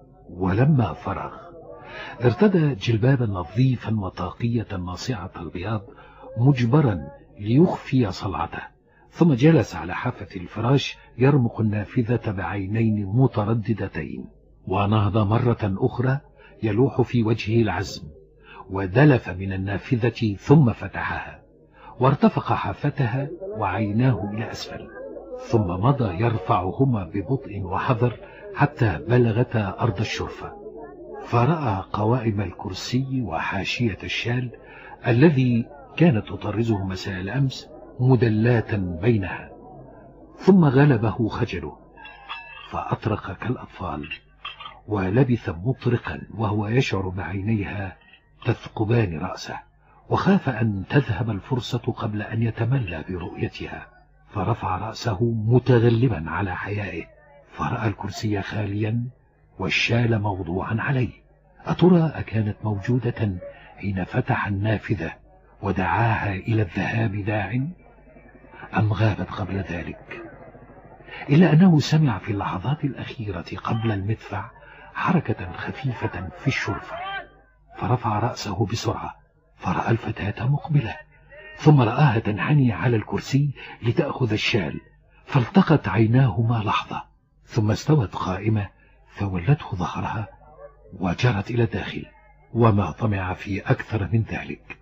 ولما فرغ ارتدى جلبابا نظيفا وطاقية ناصعة البياض مجبرا ليخفي صلعته، ثم جلس على حافة الفراش يرمق النافذة بعينين مترددتين، ونهض مرة أخرى يلوح في وجهه العزم، ودلف من النافذة ثم فتحها وارتفق حافتها وعيناه إلى أسفل، ثم مضى يرفعهما ببطء وحذر حتى بلغتا أرض الشرفة، فرأى قوائم الكرسي وحاشية الشال الذي كانت تطرزه مساء الأمس مدلاتا بينها، ثم غلبه خجله فأطرق كالأطفال ولبث مطرقا وهو يشعر بعينيها تثقبان رأسه، وخاف أن تذهب الفرصة قبل أن يتملى برؤيتها، فرفع رأسه متغلبا على حيائه، فرأى الكرسي خاليا والشال موضوعا عليه. أترى أكانت موجودة حين فتح النافذة ودعاها إلى الذهاب داع، أم غابت قبل ذلك؟ إلا أنه سمع في اللحظات الأخيرة قبل المدفع حركة خفيفة في الشرفة، فرفع رأسه بسرعة فرأى الفتاة مقبلة، ثم رآها تنحني على الكرسي لتأخذ الشال، فالتقت عيناهما لحظة، ثم استوت قائمة فولته ظهرها وجرت إلى الداخل، وما طمع في أكثر من ذلك.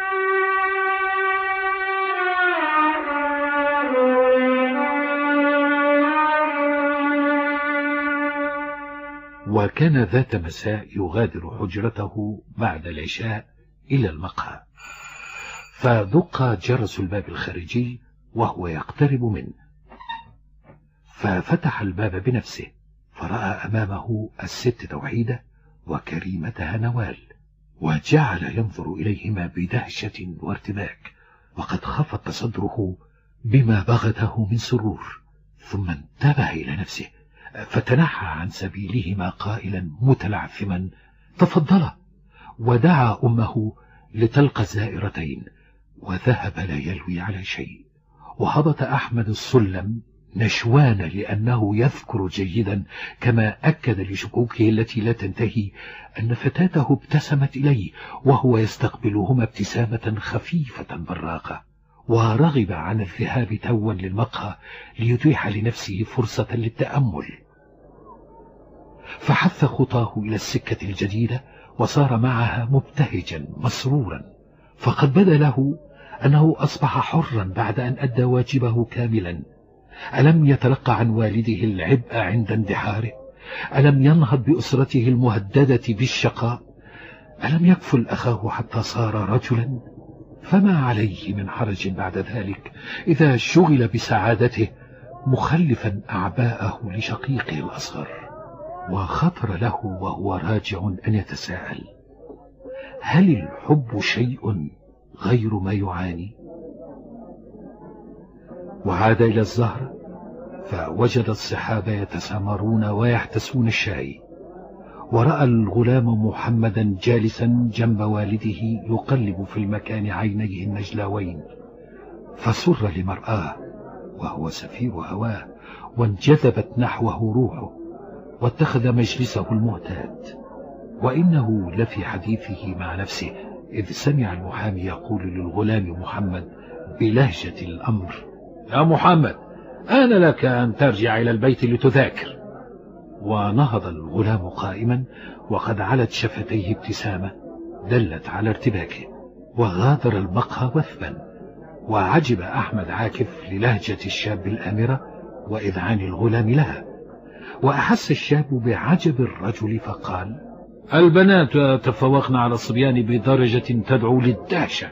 وكان ذات مساء يغادر حجرته بعد العشاء إلى المقهى، فدق جرس الباب الخارجي وهو يقترب منه، ففتح الباب بنفسه فرأى أمامه الست توحيدة وكريمتها نوال، وجعل ينظر إليهما بدهشة وارتباك، وقد خفت صدره بما بغته من سرور، ثم انتبه إلى نفسه فتنحى عن سبيلهما قائلا متلعثما: تفضلا، ودعا أمه لتلقى الزائرتين، وذهب لا يلوي على شيء. وهبط أحمد السلم نشوان لأنه يذكر جيدا، كما أكد لشكوكه التي لا تنتهي أن فتاته ابتسمت إليه وهو يستقبلهما ابتسامة خفيفة براقة، ورغب عن الذهاب توا للمقهى ليتيح لنفسه فرصة للتأمل، فحث خطاه إلى السكة الجديدة وصار معها مبتهجا مسرورا، فقد بدا له أنه أصبح حرا بعد أن أدى واجبه كاملا. ألم يتلقى عن والده العبء عند اندحاره؟ ألم ينهض بأسرته المهددة بالشقاء؟ ألم يكفل أخاه حتى صار رجلا؟ فما عليه من حرج بعد ذلك إذا شغل بسعادته مخلفا أعباءه لشقيقه الأصغر. وخطر له وهو راجع أن يتساءل: هل الحب شيء غير ما يعاني؟ وعاد إلى الزهرة فوجد الصحابة يتسامرون ويحتسون الشاي، ورأى الغلام محمدا جالسا جنب والده يقلب في المكان عينيه النجلاوين، فسر لمرآه وهو سفير هواه، وانجذبت نحوه روحه، واتخذ مجلسه المعتاد. وإنه لفي حديثه مع نفسه إذ سمع المحامي يقول للغلام محمد بلهجة الأمر: يا محمد، آن لك أن ترجع إلى البيت لتذاكر. ونهض الغلام قائما وقد علت شفتيه ابتسامة دلت على ارتباكه، وغادر المقهى وثبا. وعجب أحمد عاكف للهجة الشاب الآمرة وإذعان الغلام لها، وأحس الشاب بعجب الرجل فقال: البنات تفوقن على الصبيان بدرجة تدعو للدهشة،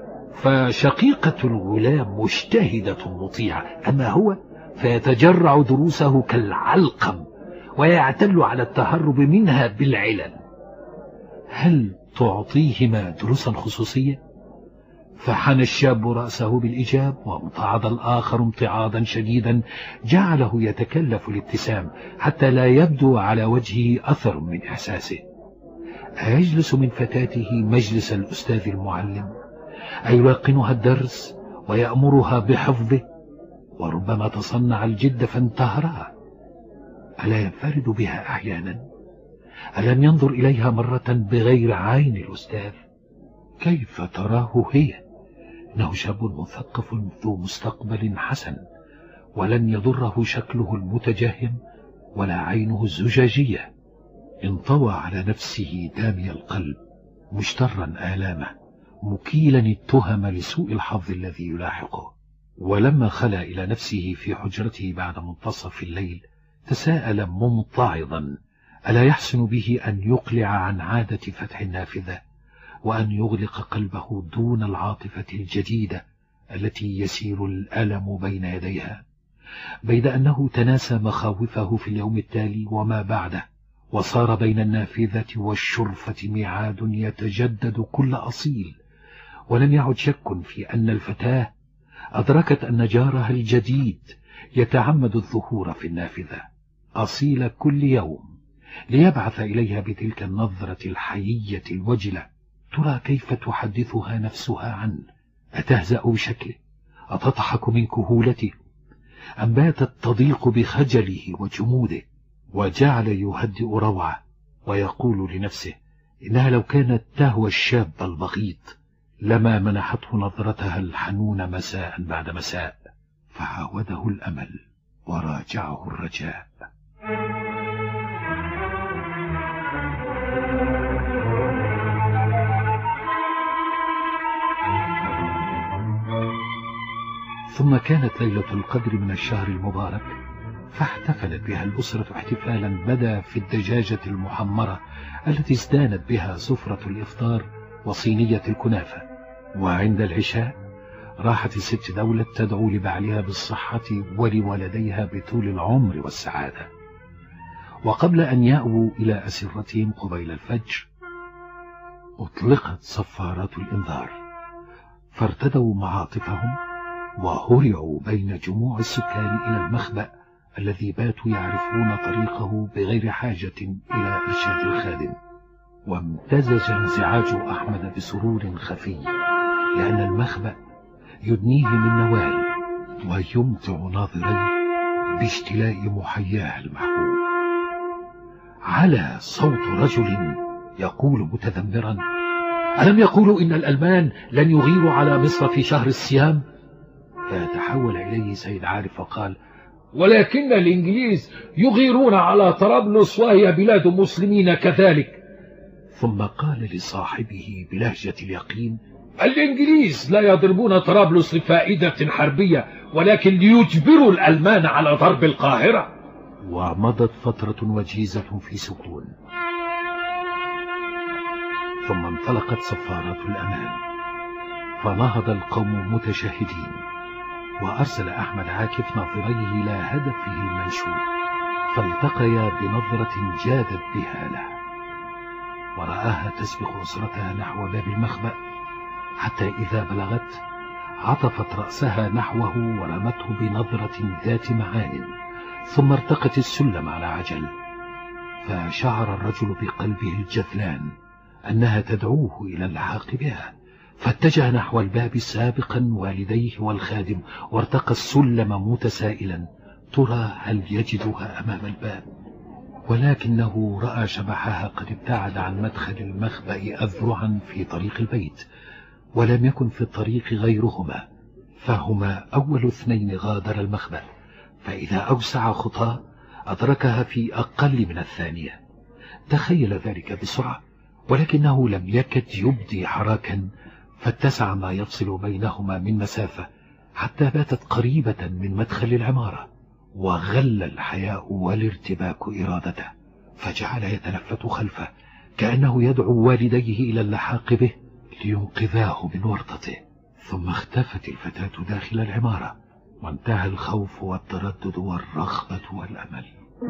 فشقيقة الغلام مجتهدة مطيعة، أما هو فيتجرع دروسه كالعلقم ويعتل على التهرب منها بالعلل. هل تعطيهما دروسا خصوصية؟ فحنى الشاب رأسه بالإجاب، وامتعض الآخر امتعاضا شديدا جعله يتكلف الابتسام حتى لا يبدو على وجهه أثر من إحساسه. أيجلس من فتاته مجلس الأستاذ المعلم، أيلقنها الدرس ويأمرها بحفظه، وربما تصنع الجد فانتهرها؟ ألا ينفرد بها أحيانا؟ ألم ينظر إليها مرة بغير عين الأستاذ؟ كيف تراه هي؟ إنه شاب مثقف ذو مستقبل حسن، ولن يضره شكله المتجهم ولا عينه الزجاجية. انطوى على نفسه دامي القلب، مجترا آلامه، مكيلا التهم لسوء الحظ الذي يلاحقه. ولما خلا إلى نفسه في حجرته بعد منتصف الليل تساءل ممتعضا: ألا يحسن به أن يقلع عن عادة فتح النافذة، وأن يغلق قلبه دون العاطفة الجديدة التي يسير الألم بين يديها؟ بيد أنه تناسى مخاوفه في اليوم التالي وما بعده، وصار بين النافذة والشرفة ميعاد يتجدد كل أصيل. ولم يعد شك في أن الفتاة أدركت أن جارها الجديد يتعمد الظهور في النافذة أصيل كل يوم ليبعث إليها بتلك النظرة الحيية الوجلة. ترى كيف تحدثها نفسها عنه؟ أتهزأ بشكله؟ أتضحك من كهولته؟ أم باتت تضيق بخجله وجموده؟ وجعل يهدئ روعه ويقول لنفسه إنها لو كانت تهوى الشاب البغيض لما منحته نظرتها الحنون مساء بعد مساء. فعاوده الأمل وراجعه الرجاء. ثم كانت ليلة القدر من الشهر المبارك، فاحتفلت بها الأسرة احتفالا بدا في الدجاجة المحمرة التي ازدانت بها سفرة الإفطار وصينية الكنافة. وعند العشاء راحت الست دولة تدعو لبعلها بالصحة ولولديها بطول العمر والسعادة. وقبل أن يأووا إلى أسرتهم قبيل الفجر أطلقت صفارات الإنذار، فارتدوا معاطفهم وهرعوا بين جموع السكان إلى المخبأ الذي باتوا يعرفون طريقه بغير حاجة إلى إرشاد الخادم. وامتزج انزعاج أحمد بسرور خفي، لأن المخبأ يدنيه من نوال ويمتع ناظريه باشتلاء محياه المحبوب. على صوت رجل يقول متذمرا: ألم يقولوا إن الألمان لن يغيروا على مصر في شهر الصيام؟ فيتحول إليه سيد عارف وقال: ولكن الإنجليز يغيرون على طرابلس وهي بلاد مسلمين كذلك. ثم قال لصاحبه بلهجة اليقين: الإنجليز لا يضربون طرابلس لفائدة حربية، ولكن ليجبروا الألمان على ضرب القاهرة. ومضت فترة وجيزة في سكون، ثم انطلقت صفارات الأمان، فنهض القوم متشاهدين، وأرسل أحمد عاكف ناظريه إلى هدفه المنشود، فالتقيا بنظرة جادت بها له، ورآها تسبق أسرتها نحو باب المخبأ، حتى إذا بلغت عطفت رأسها نحوه ورمته بنظرة ذات معان، ثم ارتقت السلم على عجل. فشعر الرجل بقلبه الجذلان أنها تدعوه إلى اللحاق بها، فاتجه نحو الباب سابقا والديه والخادم، وارتقى السلم متسائلا ترى هل يجدها أمام الباب، ولكنه رأى شبحها قد ابتعد عن مدخل المخبأ أذرعا في طريق البيت، ولم يكن في الطريق غيرهما، فهما أول اثنين غادر المخبأ، فإذا أوسع خطاه أدركها في أقل من الثانية. تخيل ذلك بسرعة، ولكنه لم يكد يبدي حراكا، فاتسع ما يفصل بينهما من مسافة حتى باتت قريبة من مدخل العمارة، وغل الحياء والارتباك إرادته، فجعل يتلفت خلفه كأنه يدعو والديه إلى اللحاق به لينقذاه من ورطته. ثم اختفت الفتاة داخل العمارة، وانتهى الخوف والتردد والرغبة والأمل.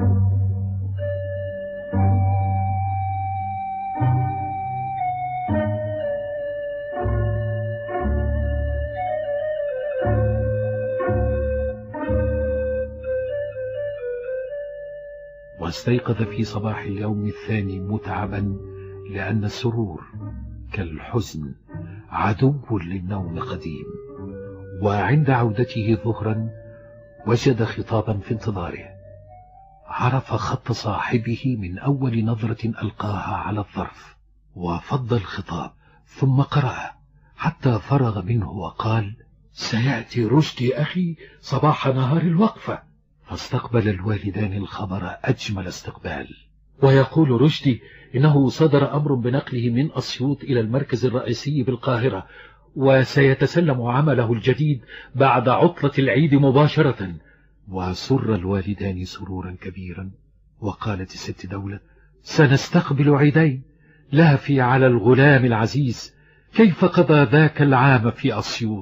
واستيقظ في صباح اليوم الثاني متعبا، لأن السرور كالحزن عدو للنوم قديم. وعند عودته ظهرا وجد خطابا في انتظاره، عرف خط صاحبه من أول نظرة ألقاها على الظرف، وفض الخطاب ثم قرأه حتى فرغ منه وقال: سيأتي رشدي أخي صباح نهار الوقفة. فاستقبل الوالدان الخبر أجمل استقبال، ويقول رشدي إنه صدر أمر بنقله من أسيوط إلى المركز الرئيسي بالقاهرة، وسيتسلم عمله الجديد بعد عطلة العيد مباشرة. وسر الوالدان سرورا كبيرا، وقالت الست دولة: سنستقبل عيدين، لافي على الغلام العزيز، كيف قضى ذاك العام في أسيوط؟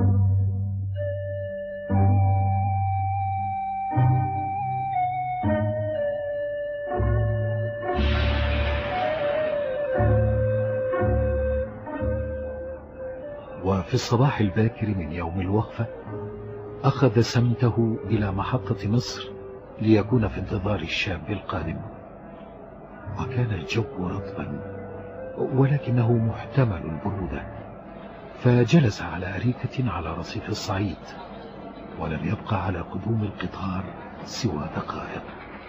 وفي الصباح الباكر من يوم الوقفة أخذ سمته إلى محطة مصر ليكون في انتظار الشاب القادم. وكان الجو رطبا ولكنه محتمل البرودة، فجلس على أريكة على رصيف الصعيد، ولم يبقى على قدوم القطار سوى دقائق،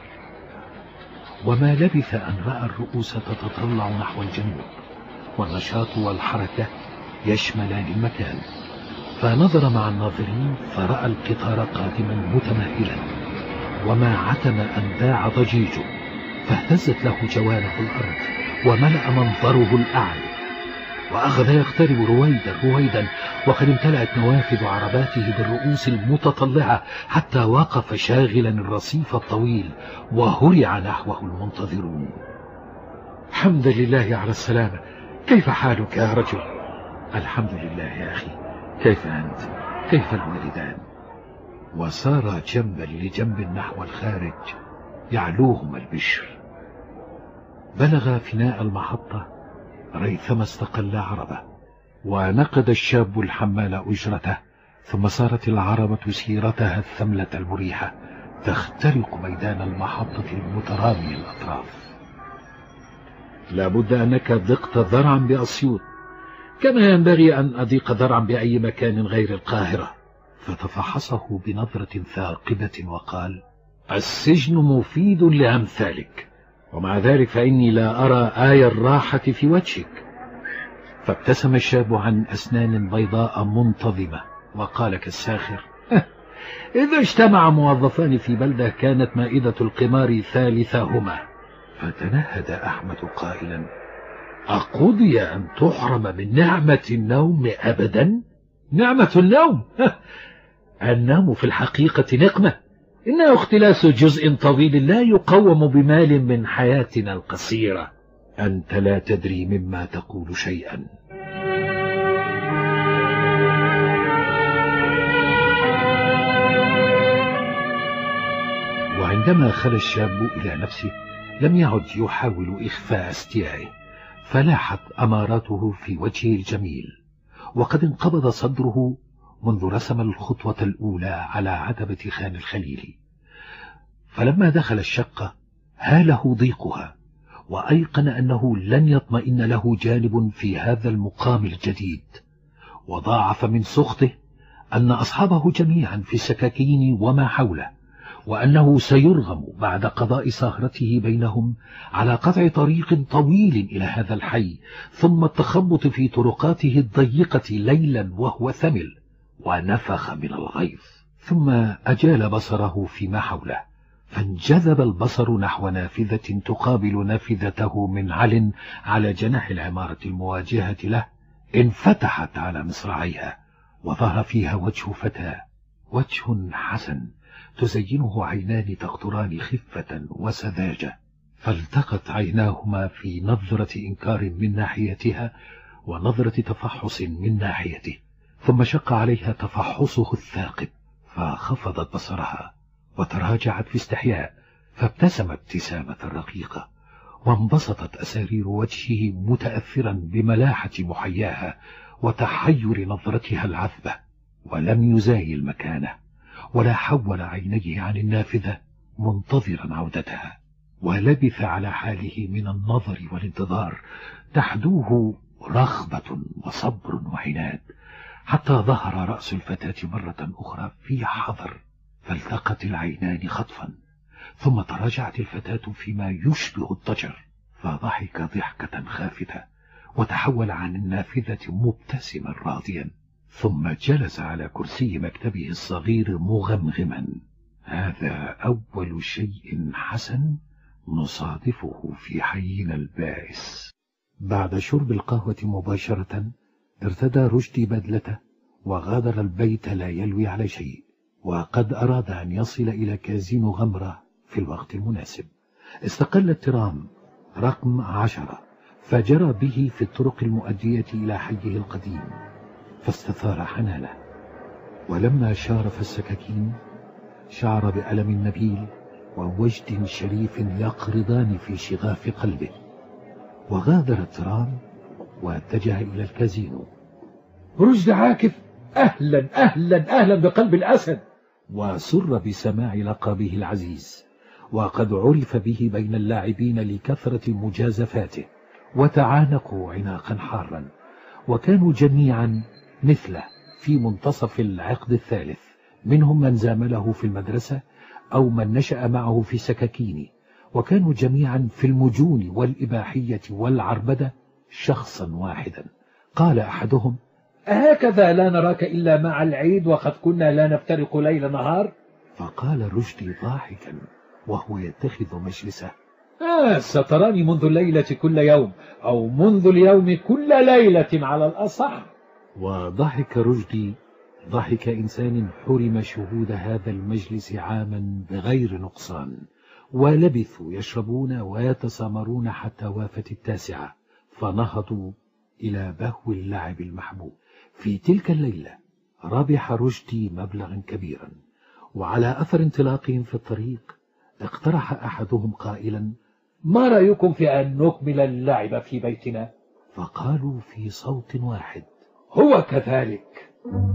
وما لبث أن رأى الرؤوس تتطلع نحو الجنوب، والنشاط والحركة يشملان المكان، فنظر مع الناظرين فرأى القطار قادما متمهلا، وما عتم أن ذاع ضجيجه، فاهتزت له جوانح الأرض وملأ منظره الأعلى، وأخذ يقترب رويدا رويدا، وقد امتلأت نوافذ عرباته بالرؤوس المتطلعة حتى وقف شاغلا الرصيف الطويل، وهرع نحوه المنتظرون. الحمد لله على السلامة، كيف حالك يا رجل؟ الحمد لله يا أخي، كيف أنت؟ كيف الوالدان؟ وسار جنبا لجنب نحو الخارج يعلوهما البشر. بلغ فناء المحطة ريثما استقل عربة، ونقد الشاب الحمال أجرته، ثم سارت العربة سيرتها الثملة المريحة تخترق ميدان المحطة المترامي الأطراف. لابد أنك ضقت ذرعا بأسيوط، كما ينبغي أن أضيق ذرعا بأي مكان غير القاهرة. فتفحصه بنظرة ثاقبة وقال: السجن مفيد لأمثالك، ومع ذلك فإني لا أرى آية الراحة في وجهك. فابتسم الشاب عن أسنان بيضاء منتظمة وقال كالساخر: إذا اجتمع موظفان في بلدة كانت مائدة القمار ثالثهما. فتنهد أحمد قائلا: أقضي أن تحرم من نعمة النوم أبدا؟ نعمة النوم؟ النوم في الحقيقة نقمة، إنه اختلاس جزء طويل لا يقوم بمال من حياتنا القصيرة. أنت لا تدري مما تقول شيئا. عندما خلى الشاب إلى نفسه لم يعد يحاول إخفاء استيائه، فلاحت أماراته في وجهه الجميل، وقد انقبض صدره منذ رسم الخطوة الأولى على عتبة خان الخليل. فلما دخل الشقة هاله ضيقها، وأيقن أنه لن يطمئن له جانب في هذا المقام الجديد، وضاعف من سخطه أن أصحابه جميعا في السكاكين وما حوله، وأنه سيرغم بعد قضاء سهرته بينهم على قطع طريق طويل إلى هذا الحي، ثم التخبط في طرقاته الضيقة ليلا وهو ثمل، ونفخ من الغيظ. ثم أجال بصره فيما حوله، فانجذب البصر نحو نافذة تقابل نافذته من عل على جناح العمارة المواجهة له، انفتحت على مصراعيها، وظهر فيها وجه فتاة، وجه حسن تزينه عينان تقطران خفة وسذاجة. فالتقت عيناهما في نظرة إنكار من ناحيتها ونظرة تفحص من ناحيته، ثم شق عليها تفحصه الثاقب، فخفضت بصرها وتراجعت في استحياء، فابتسمت ابتسامة رقيقة، وانبسطت أسارير وجهه متأثرا بملاحة محياها وتحير نظرتها العذبة، ولم يزايل مكانه ولا حول عينيه عن النافذة منتظرا عودتها، ولبث على حاله من النظر والانتظار تحدوه رغبة وصبر وعناد، حتى ظهر رأس الفتاة مرة أخرى في حذر، فالتقت العينان خطفا، ثم تراجعت الفتاة فيما يشبه الضجر، فضحك ضحكة خافتة وتحول عن النافذة مبتسما راضيا، ثم جلس على كرسي مكتبه الصغير مغمغما. هذا أول شيء حسن نصادفه في حينا البائس. بعد شرب القهوة مباشرة ارتدى رشدي بدلته وغادر البيت لا يلوي على شيء، وقد أراد أن يصل إلى كازينو غمرة في الوقت المناسب. استقل الترام رقم عشرة فجرى به في الطرق المؤدية إلى حيه القديم، فاستثار حنانه، ولما شارف السكاكين شعر بألم نبيل ووجد شريف يقرضان في شغاف قلبه، وغادر الترام واتجه إلى الكازينو. رشد عاكف، أهلا أهلا أهلا بقلب الأسد. وسر بسماع لقبه العزيز، وقد عرف به بين اللاعبين لكثرة مجازفاته، وتعانقوا عناقا حارا، وكانوا جميعا مثله في منتصف العقد الثالث، منهم من زامله في المدرسة أو من نشأ معه في سكاكين، وكانوا جميعا في المجون والإباحية والعربدة شخصا واحدا. قال أحدهم: أهكذا لا نراك إلا مع العيد وقد كنا لا نفترق ليل نهار؟ فقال رشدي ضاحكا وهو يتخذ مجلسه: آه ستراني منذ الليلة كل يوم، أو منذ اليوم كل ليلة على الأصح. وضحك رشدي ضحك إنسان حرم شهود هذا المجلس عاما بغير نقصان، ولبثوا يشربون ويتسامرون حتى وافت التاسعة، فنهضوا إلى بهو اللعب المحبوب. في تلك الليلة ربح رشدي مبلغا كبيرا، وعلى أثر انطلاقهم في الطريق اقترح أحدهم قائلا: ما رأيكم في أن نكمل اللعب في بيتنا؟ فقالوا في صوت واحد: هو كذلك.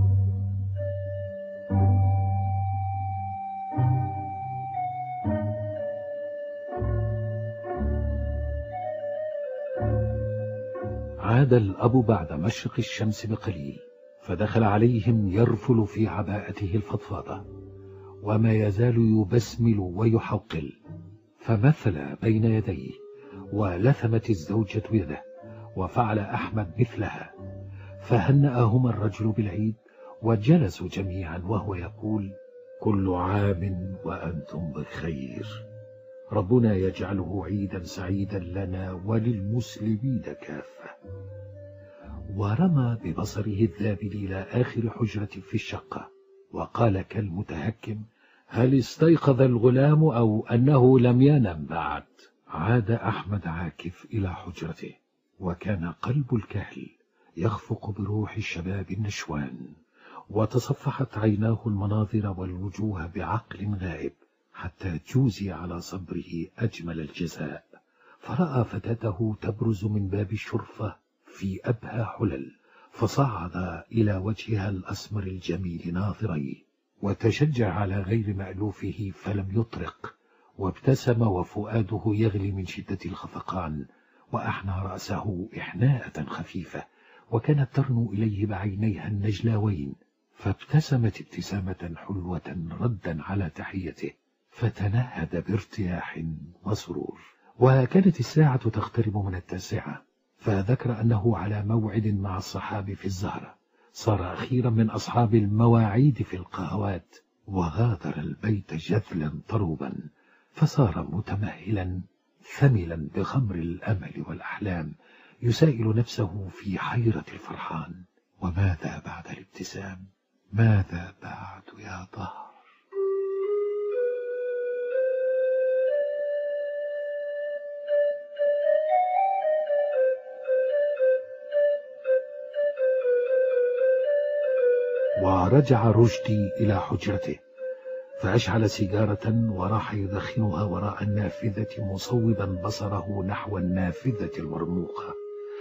عاد الأب بعد مشرق الشمس بقليل، فدخل عليهم يرفل في عباءته الفضفاضة، وما يزال يبسمل ويحوقل، فمثل بين يديه، ولثمت الزوجة يده، وفعل أحمد مثلها، فهنأهما الرجل بالعيد، وجلسوا جميعا وهو يقول: كل عام وأنتم بخير، ربنا يجعله عيدا سعيدا لنا وللمسلمين كافة. ورمى ببصره الذابل إلى آخر حجرة في الشقة، وقال كالمتهكم: هل استيقظ الغلام أو أنه لم ينم بعد؟ عاد أحمد عاكف إلى حجرته، وكان قلب الكهل يخفق بروح الشباب النشوان، وتصفحت عيناه المناظر والوجوه بعقل غائب، حتى جوزي على صبره أجمل الجزاء، فرأى فتاته تبرز من باب الشرفة في أبهى حلل، فصعد إلى وجهها الأسمر الجميل ناظريه، وتشجع على غير مألوفه فلم يطرق، وابتسم وفؤاده يغلي من شدة الخفقان، وأحنى رأسه إحناءة خفيفة، وكانت ترنو إليه بعينيها النجلاوين، فابتسمت ابتسامة حلوة ردا على تحيته، فتنهد بارتياح وسرور. وكانت الساعة تقترب من التاسعة، فذكر أنه على موعد مع الصحاب في الزهرة، صار أخيرا من أصحاب المواعيد في القهوات، وغادر البيت جذلا طروبا، فصار متمهلا ثملا بخمر الأمل والأحلام، يسائل نفسه في حيرة الفرحان: وماذا بعد الابتسام؟ ماذا بعد يا طهر؟ ورجع رشدي إلى حجرته، فأشعل سيجارة وراح يدخنها وراء النافذة، مصوبا بصره نحو النافذة المرموقة،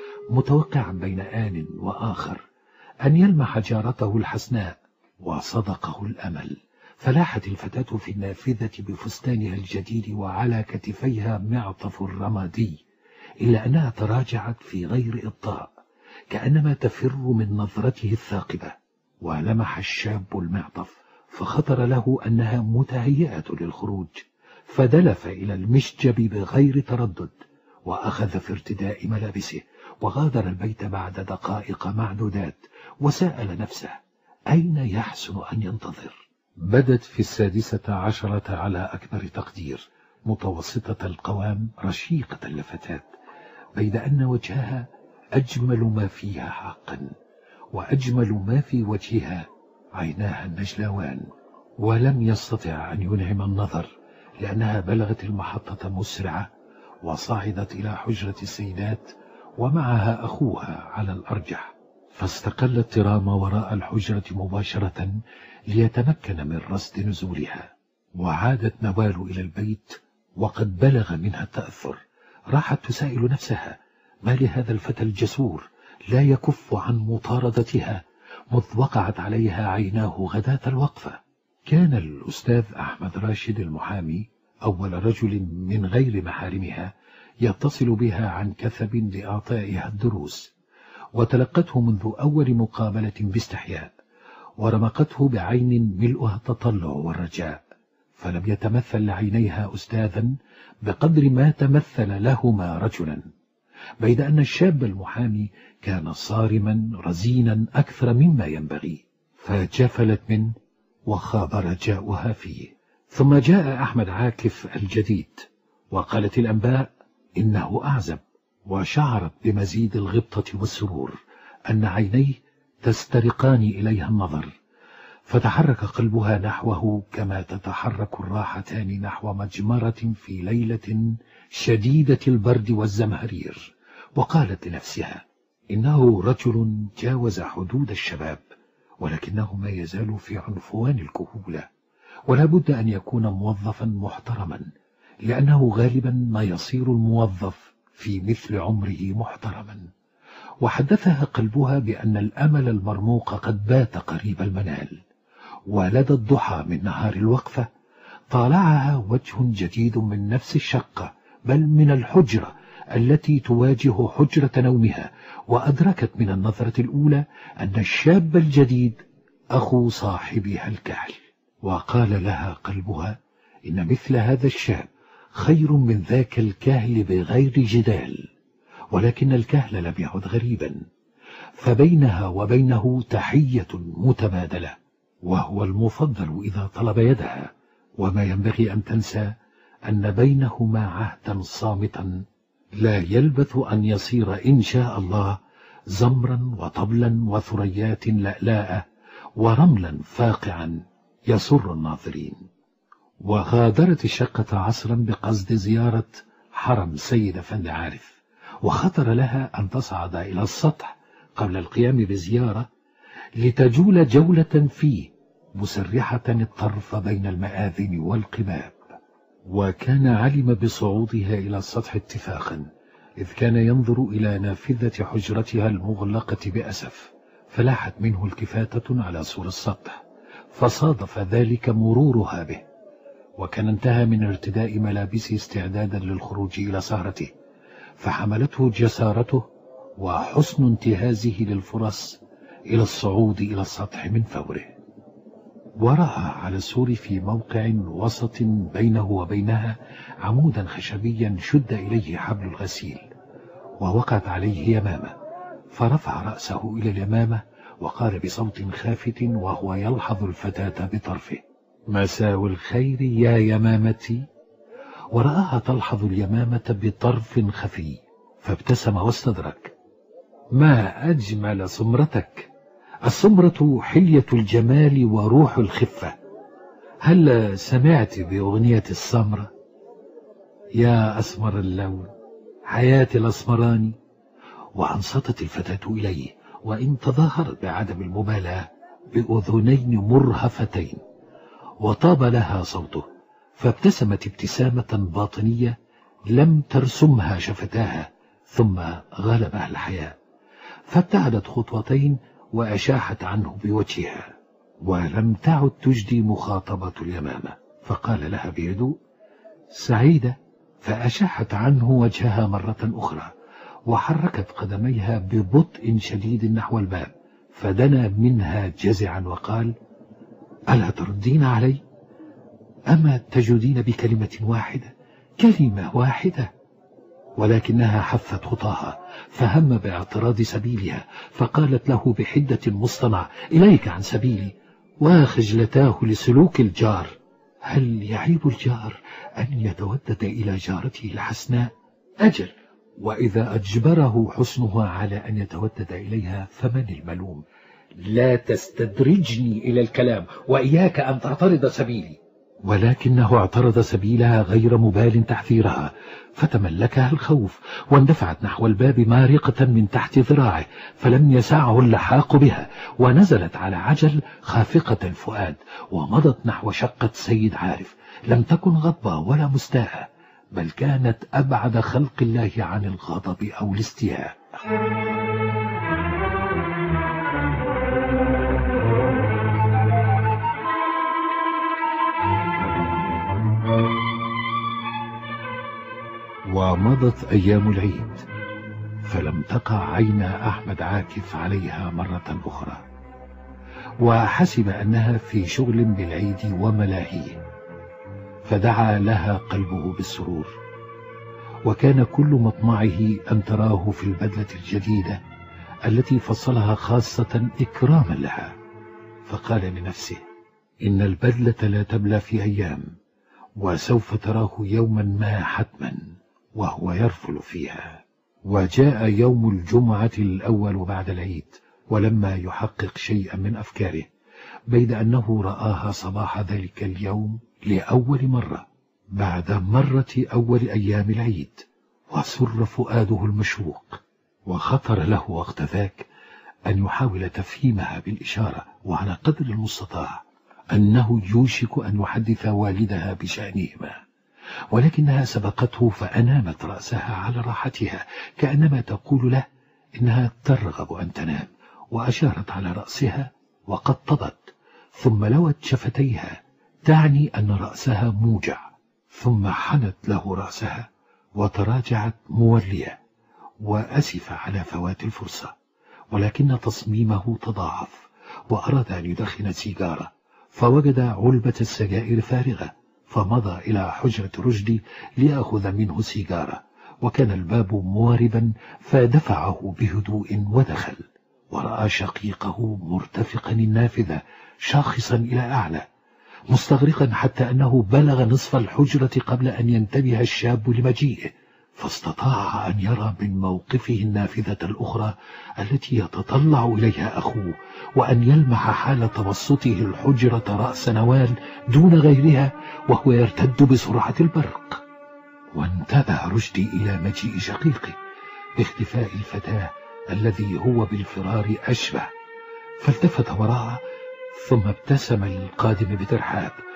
متوقعا بين آن وآخر أن يلمح جارته الحسناء. وصدقه الأمل، فلاحت الفتاة في النافذة بفستانها الجديد وعلى كتفيها معطف الرمادي، إلا أنها تراجعت في غير إبطاء، كأنما تفر من نظرته الثاقبة. ولمح الشاب المعطف، فخطر له أنها متهيئة للخروج، فدلف إلى المشجب بغير تردد، وأخذ في ارتداء ملابسه، وغادر البيت بعد دقائق معدودات، وسأل نفسه أين يحسن أن ينتظر. بدت في السادسة عشرة على أكبر تقدير، متوسطة القوام، رشيقة اللفتات، بيد أن وجهها أجمل ما فيها حقا، وأجمل ما في وجهها عيناها النجلاوان. ولم يستطع أن ينعم النظر، لأنها بلغت المحطة مسرعة، وصعدت إلى حجرة السيدات، ومعها أخوها على الأرجح، فاستقل الترام وراء الحجرة مباشرة ليتمكن من رصد نزولها. وعادت نوال إلى البيت وقد بلغ منها التأثر، راحت تسائل نفسها: ما لهذا الفتى الجسور لا يكف عن مطاردتها مذ وقعت عليها عيناه غداة الوقفة. كان الأستاذ أحمد راشد المحامي أول رجل من غير محارمها يتصل بها عن كثب لإعطائها الدروس، وتلقته منذ أول مقابلة باستحياء، ورمقته بعين ملؤها التطلع والرجاء، فلم يتمثل لعينيها أستاذا بقدر ما تمثل لهما رجلا، بيد أن الشاب المحامي كان صارما رزينا أكثر مما ينبغي، فجفلت منه وخاب رجاؤها فيه. ثم جاء أحمد عاكف الجديد، وقالت الأنباء إنه أعزب، وشعرت بمزيد الغبطة والسرور أن عينيه تسترقان إليها النظر، فتحرك قلبها نحوه كما تتحرك الراحتان نحو مجمرة في ليلة شديدة البرد والزمهرير، وقالت لنفسها: إنه رجل جاوز حدود الشباب، ولكنه ما يزال في عنفوان الكهولة، ولا بد أن يكون موظفا محترما، لأنه غالبا ما يصير الموظف في مثل عمره محترما. وحدثها قلبها بأن الأمل المرموق قد بات قريب المنال، ولدى الضحى من نهار الوقفة طالعها وجه جديد من نفس الشقة، بل من الحجرة التي تواجه حجرة نومها، وأدركت من النظرة الأولى أن الشاب الجديد أخو صاحبها الكهل. وقال لها قلبها إن مثل هذا الشاب خير من ذاك الكهل بغير جدال، ولكن الكهل لم يعد غريبا، فبينها وبينه تحية متبادلة، وهو المفضل إذا طلب يدها، وما ينبغي أن تنسى أن بينهما عهدا صامتا لا يلبث أن يصير إن شاء الله زمرا وطبلا وثريات لألاء ورملا فاقعا يسر الناظرين. وغادرت الشقة عصرا بقصد زيارة حرم سيد أفندي عارف، وخطر لها أن تصعد إلى السطح قبل القيام بزيارة لتجول جولة فيه، مسرحة الطرف بين المآذن والقباب. وكان علم بصعودها إلى السطح اتفاقا، إذ كان ينظر إلى نافذة حجرتها المغلقة بأسف، فلاحت منه التفاتة على سور السطح، فصادف ذلك مرورها به، وكان انتهى من ارتداء ملابسه استعدادا للخروج إلى سهرته، فحملته جسارته وحسن انتهازه للفرص إلى الصعود إلى السطح من فوره. ورأى على السور في موقع وسط بينه وبينها عمودا خشبيا شد إليه حبل الغسيل، ووقعت عليه يمامة، فرفع رأسه إلى اليمامة وقال بصوت خافت وهو يلحظ الفتاة بطرفه: مساء الخير يا يمامتي. ورآها تلحظ اليمامة بطرف خفي، فابتسم واستدرك: ما أجمل سمرتك، السمرة حلية الجمال وروح الخفة، هل سمعت بأغنية السمرة؟ يا أسمر اللون، حياة الأسمراني. وأنصتت الفتاة إليه، وإن تظاهرت بعدم المبالاة بأذنين مرهفتين، وطاب لها صوته، فابتسمت ابتسامة باطنية لم ترسمها شفتاها، ثم غلبها الحياء، فابتعدت خطوتين وأشاحت عنه بوجهها، ولم تعد تجدي مخاطبة اليمامة، فقال لها بهدوء: سعيدة. فأشاحت عنه وجهها مرة أخرى، وحركت قدميها ببطء شديد نحو الباب، فدنا منها جزعا وقال: ألا تردين علي؟ أما تجودين بكلمة واحدة، كلمة واحدة؟ ولكنها حفت خطاها، فهم باعتراض سبيلها، فقالت له بحدة مصطنع: إليك عن سبيلي. وخجلتاه لسلوك الجار. هل يعيب الجار أن يتودد إلى جارته الحسناء؟ أجل، وإذا أجبره حسنها على أن يتودد إليها فمن الملوم؟ لا تستدرجني إلى الكلام، وإياك أن تعترض سبيلي. ولكنه اعترض سبيلها غير مبال تحذيرها، فتملكها الخوف، واندفعت نحو الباب مارقة من تحت ذراعه، فلم يسعه اللحاق بها، ونزلت على عجل خافقة الفؤاد، ومضت نحو شقة سيد عارف. لم تكن غضبة ولا مستاءة، بل كانت أبعد خلق الله عن الغضب أو الاستياء. ومضت أيام العيد، فلم تقع عين أحمد عاكف عليها مرة أخرى، وحسب أنها في شغل بالعيد وملاهيه، فدعا لها قلبه بالسرور، وكان كل مطمعه أن تراه في البدلة الجديدة التي فصلها خاصة إكراما لها، فقال لنفسه: إن البدلة لا تبلى في أيام، وسوف تراه يوما ما حتما وهو يرفل فيها. وجاء يوم الجمعة الأول بعد العيد، ولما يحقق شيئا من أفكاره، بيد أنه رآها صباح ذلك اليوم لأول مرة بعد مرة أول أيام العيد، وسر فؤاده المشوق، وخطر له وقت ذاك أن يحاول تفهيمها بالإشارة وعلى قدر المستطاع أنه يوشك أن يحدث والدها بشأنهما، ولكنها سبقته فأنامت رأسها على راحتها، كأنما تقول له إنها ترغب أن تنام، وأشارت على رأسها وقطبت، ثم لوت شفتيها تعني أن رأسها موجع، ثم حنت له رأسها وتراجعت مولية، وأسف على فوات الفرصة، ولكن تصميمه تضاعف، وأراد أن يدخن سيجارة، فوجد علبة السجائر فارغة، فمضى إلى حجرة رشدي ليأخذ منه سيجارة، وكان الباب مواربا، فدفعه بهدوء ودخل، ورأى شقيقه مرتفقا النافذة شاخصا إلى أعلى، مستغرقا حتى أنه بلغ نصف الحجرة قبل أن ينتبه الشاب لمجيئه، فاستطاع أن يرى من موقفه النافذة الأخرى التي يتطلع إليها أخوه، وأن يلمح حال توسطه الحجرة رأس نوال دون غيرها وهو يرتد بسرعة البرق. وانتبه رشدي إلى مجيء شقيقه باختفاء الفتاة الذي هو بالفرار أشبه، فالتفت وراءه، ثم ابتسم للقادم بترحاب،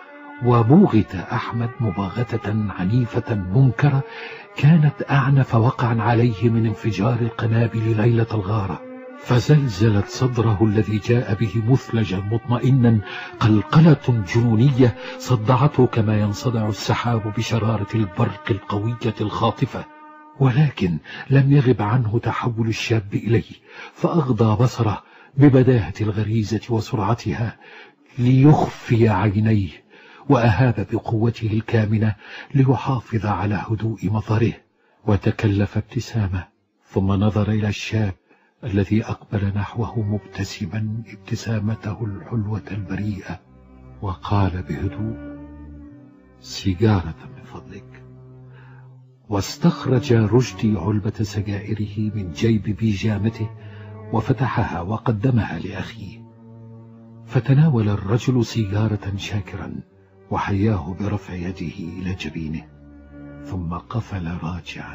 وبوغت أحمد مباغتة عنيفة منكرة كانت أعنف وقعا عليه من انفجار القنابل ليلة الغارة، فزلزلت صدره الذي جاء به مثلجا مطمئنا قلقلة جنونية صدعته كما ينصدع السحاب بشرارة البرق القوية الخاطفة. ولكن لم يغب عنه تحول الشاب إليه، فأغضى بصره ببداهة الغريزة وسرعتها ليخفي عينيه، وأهاب بقوته الكامنة ليحافظ على هدوء مظهره، وتكلف ابتسامة، ثم نظر إلى الشاب الذي أقبل نحوه مبتسما ابتسامته الحلوة البريئة، وقال بهدوء: سيجارة من فضلك. واستخرج رشدي علبة سجائره من جيب بيجامته وفتحها وقدمها لأخيه، فتناول الرجل سيجارة شاكرا وحياه برفع يده إلى جبينه، ثم قفل راجعا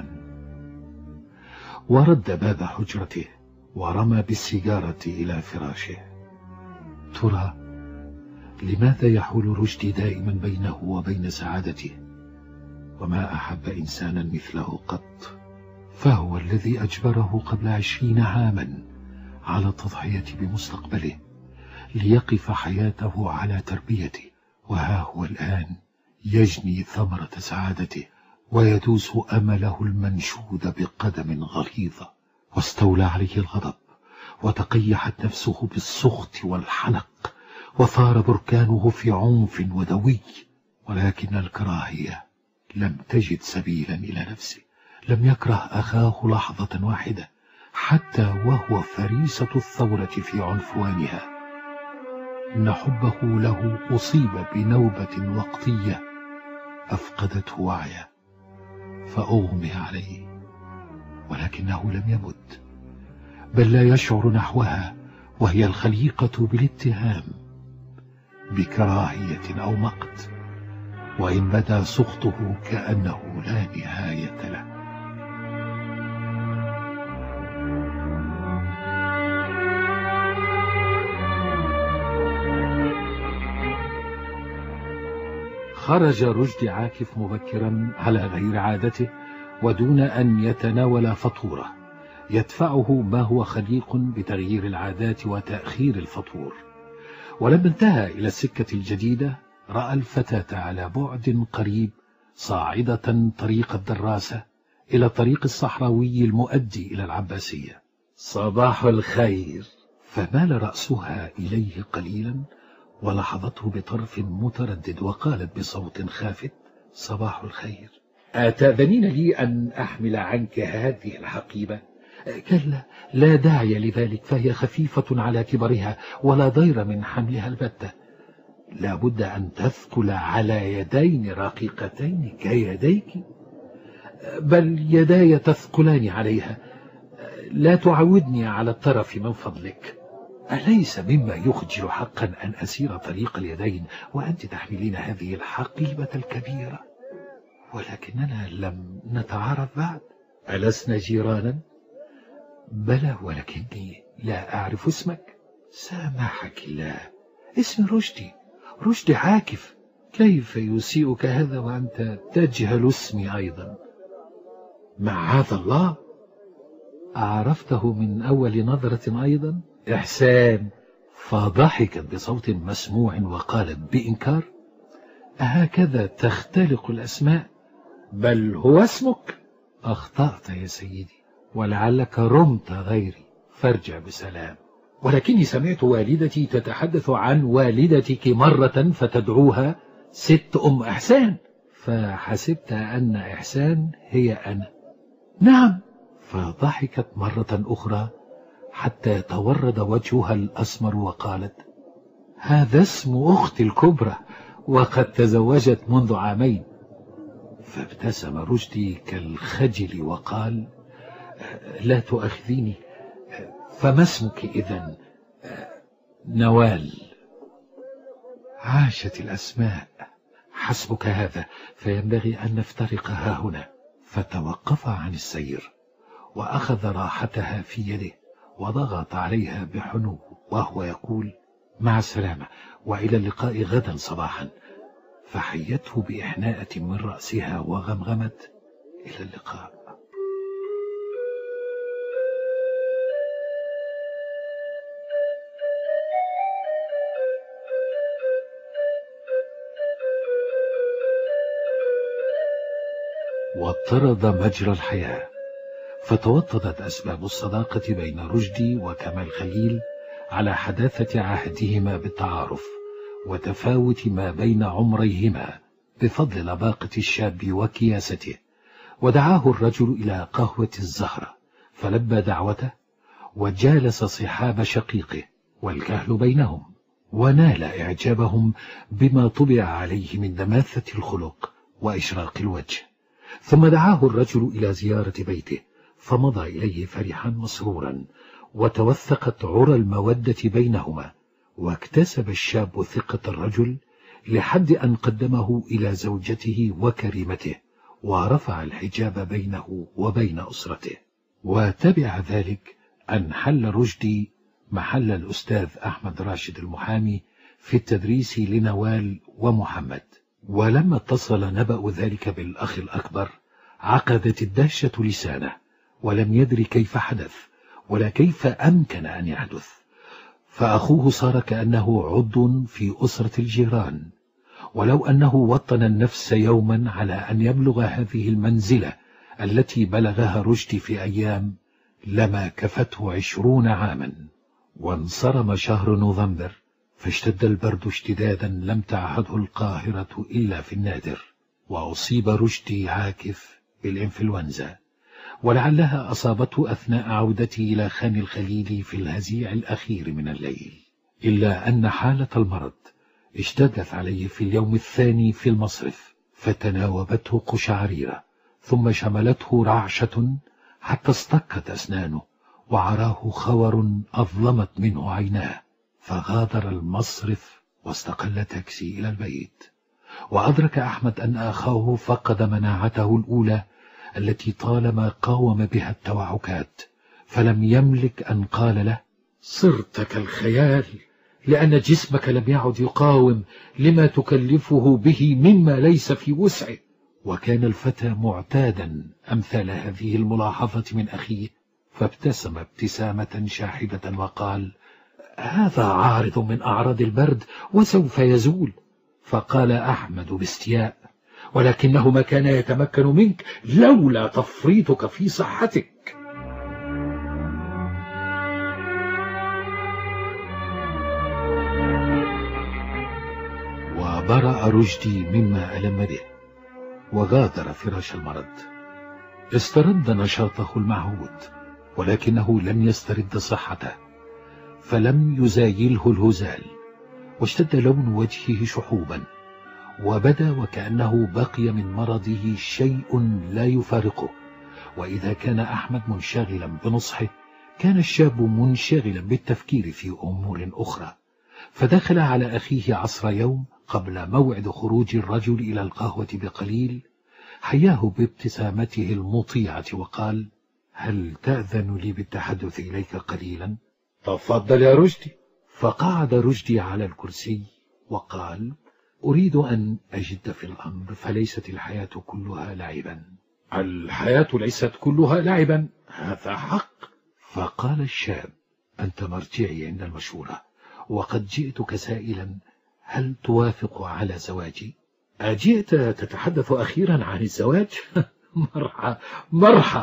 ورد باب حجرته ورمى بالسيجارة إلى فراشه. ترى لماذا يحول رشدي دائما بينه وبين سعادته؟ وما أحب إنسانا مثله قط، فهو الذي أجبره قبل عشرين عاما على التضحية بمستقبله ليقف حياته على تربيته، وها هو الآن يجني ثمرة سعادته ويدوس أمله المنشود بقدم غليظة. واستولى عليه الغضب وتقيحت نفسه بالسخط والحنق، وثار بركانه في عنف ودوي، ولكن الكراهية لم تجد سبيلا إلى نفسه. لم يكره أخاه لحظة واحدة حتى وهو فريسة الثورة في عنفوانها. إن حبه له أصيب بنوبة وقتية أفقدته وعيه فأغمي عليه، ولكنه لم يمت، بل لا يشعر نحوها، وهي الخليقة بالاتهام بكراهية أو مقت، وإن بدا سخطه كأنه لا نهاية له. خرج رشدي عاكف مبكرا على غير عادته ودون أن يتناول فطورة يدفعه ما هو خليق بتغيير العادات وتأخير الفطور. ولما انتهى إلى السكة الجديدة رأى الفتاة على بعد قريب صاعدة طريق الدراسة إلى الطريق الصحراوي المؤدي إلى العباسية. صباح الخير. فمال رأسها إليه قليلا ولحظته بطرف متردد وقالت بصوت خافت: صباح الخير. أتأذنين لي أن أحمل عنك هذه الحقيبة؟ كلا، لا داعي لذلك، فهي خفيفة على كبرها ولا ضير من حملها البتة. لا بد أن تثقل على يدين رقيقتين كيديك، بل يداي تثقلان عليها. لا تعودني على الترف من فضلك. أليس مما يخجل حقا أن أسير طريق اليدين وأنت تحملين هذه الحقيبة الكبيرة؟ ولكننا لم نتعارف بعد. ألسنا جيرانا؟ بلى، ولكني لا أعرف اسمك. سامحك الله، اسمي رشدي، رشدي عاكف. كيف يسيئك هذا وأنت تجهل اسمي أيضا؟ معاذ الله، أعرفته من أول نظرة أيضا؟ إحسان. فضحكت بصوت مسموع وقالت بإنكار: أهكذا تختلق الأسماء؟ بل هو اسمك. أخطأت يا سيدي، ولعلك رمت غيري، فارجع بسلام. ولكني سمعت والدتي تتحدث عن والدتك مرة فتدعوها ست أم إحسان، فحسبت أن إحسان هي أنا. نعم. فضحكت مرة أخرى حتى تورد وجهها الأسمر وقالت: هذا اسم أختي الكبرى وقد تزوجت منذ عامين. فابتسم رشدي كالخجل وقال: لا تؤاخذيني، فما اسمك إذن؟ نوال. عاشت الأسماء، حسبك هذا، فينبغي أن نفترق ها هنا. فتوقف عن السير وأخذ راحتها في يده وضغط عليها بحنو وهو يقول: مع السلامة وإلى اللقاء غدا صباحا. فحيته بإحناءة من رأسها وغمغمت: إلى اللقاء. واضطرد مجرى الحياة، فتوطدت أسباب الصداقة بين رشدي وكمال خليل على حداثة عهدهما بالتعارف وتفاوت ما بين عمريهما بفضل لباقة الشاب وكياسته. ودعاه الرجل إلى قهوة الزهرة فلبى دعوته وجالس صحاب شقيقه والكهل بينهم، ونال إعجابهم بما طبع عليه من دماثة الخلق وإشراق الوجه. ثم دعاه الرجل إلى زيارة بيته فمضى إليه فرحا مسرورا، وتوثقت عرى المودة بينهما، واكتسب الشاب ثقة الرجل لحد أن قدمه إلى زوجته وكريمته، ورفع الحجاب بينه وبين أسرته. وتبع ذلك أن حل رشدي محل الأستاذ أحمد راشد المحامي في التدريس لنوال ومحمد. ولما اتصل نبأ ذلك بالأخ الأكبر عقدت الدهشة لسانه، ولم يدري كيف حدث ولا كيف أمكن أن يحدث، فأخوه صار كأنه عضو في أسرة الجيران. ولو أنه وطن النفس يوما على أن يبلغ هذه المنزلة التي بلغها رشدي في أيام لما كفته عشرون عاما. وانصرم شهر نوفمبر فاشتد البرد اشتدادا لم تعهده القاهرة إلا في النادر، وأصيب رشدي عاكف بالإنفلونزا، ولعلها أصابته أثناء عودته إلى خان الخليل في الهزيع الأخير من الليل. إلا أن حالة المرض اشتدت عليه في اليوم الثاني في المصرف، فتناوبته قشعريرة، ثم شملته رعشة حتى اصطكت أسنانه، وعراه خور أظلمت منه عيناه، فغادر المصرف واستقل تاكسي إلى البيت. وأدرك أحمد أن أخاه فقد مناعته الأولى التي طالما قاوم بها التوعكات، فلم يملك أن قال له: صرت كالخيال، لأن جسمك لم يعد يقاوم لما تكلفه به مما ليس في وسعه. وكان الفتى معتادا أمثال هذه الملاحظة من أخيه، فابتسم ابتسامة شاحبة وقال: هذا عارض من أعراض البرد وسوف يزول. فقال أحمد باستياء: ولكنه ما كان يتمكن منك لولا تفريطك في صحتك. وبرأ رشدي مما ألم به وغادر فراش المرض. استرد نشاطه المعهود، ولكنه لم يسترد صحته، فلم يزايله الهزال، واشتد لون وجهه شحوبا، وبدا وكأنه بقي من مرضه شيء لا يفارقه. وإذا كان أحمد منشغلا بنصحه، كان الشاب منشغلا بالتفكير في أمور أخرى. فدخل على أخيه عصر يوم قبل موعد خروج الرجل إلى القهوة بقليل، حياه بابتسامته المطيعة وقال: هل تأذن لي بالتحدث إليك قليلا؟ تفضل يا رشدي. فقعد رشدي على الكرسي وقال: أريد أن أجد في الأمر، فليست الحياة كلها لعبا. الحياة ليست كلها لعبا، هذا حق. فقال الشاب: أنت مرجعي عند المشورة، وقد جئتك سائلا هل توافق على زواجي؟ أجئت تتحدث أخيرا عن الزواج؟ مرحى مرحى.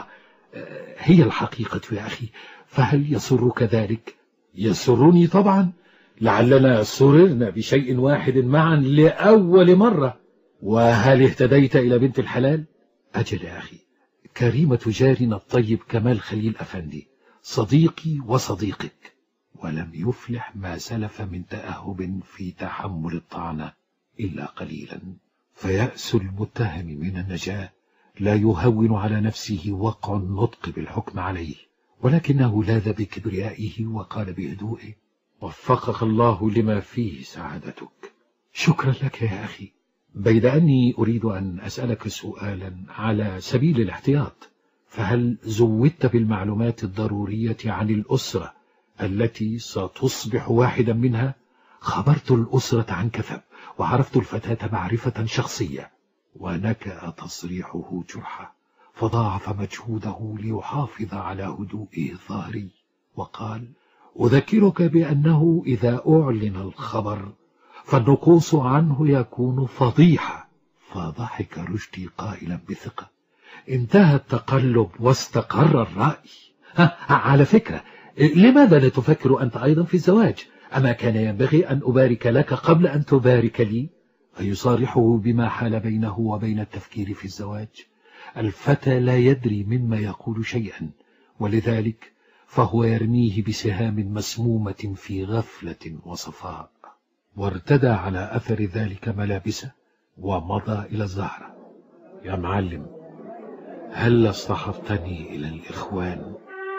هي الحقيقة يا أخي، فهل يسرك ذلك؟ يسرني طبعا، لعلنا سررنا بشيء واحد معا لأول مرة. وهل اهتديت إلى بنت الحلال؟ أجل يا أخي، كريمة جارنا الطيب كمال خليل أفندي صديقي وصديقك، ولم يفلح ما سلف من تأهب في تحمل الطعنة إلا قليلا. فيأس المتهم من النجاة لا يهون على نفسه وقع النطق بالحكم عليه، ولكنه لاذ بكبريائه وقال بهدوءه: وفقك الله لما فيه سعادتك. شكرا لك يا أخي. بيد أني أريد أن أسألك سؤالا على سبيل الاحتياط، فهل زودت بالمعلومات الضرورية عن الأسرة التي ستصبح واحدا منها، خبرت الأسرة عن كثب، وعرفت الفتاة معرفة شخصية. ونكأ تصريحه جرحه، فضاعف مجهوده ليحافظ على هدوئه الظاهري، وقال: أذكرك بأنه إذا أعلن الخبر فالنقوص عنه يكون فضيحة. فضحك رشدي قائلا بثقة: انتهى التقلب واستقر الرأي. على فكرة، لماذا لا تفكر أنت أيضا في الزواج؟ أما كان ينبغي أن أبارك لك قبل أن تبارك لي؟ فيصارحه بما حال بينه وبين التفكير في الزواج. الفتى لا يدري مما يقول شيئا، ولذلك فهو يرميه بسهام مسمومة في غفلة وصفاء. وارتدى على أثر ذلك ملابسه ومضى إلى الزهرة. يا معلم، هل اصطحبتني إلى الإخوان؟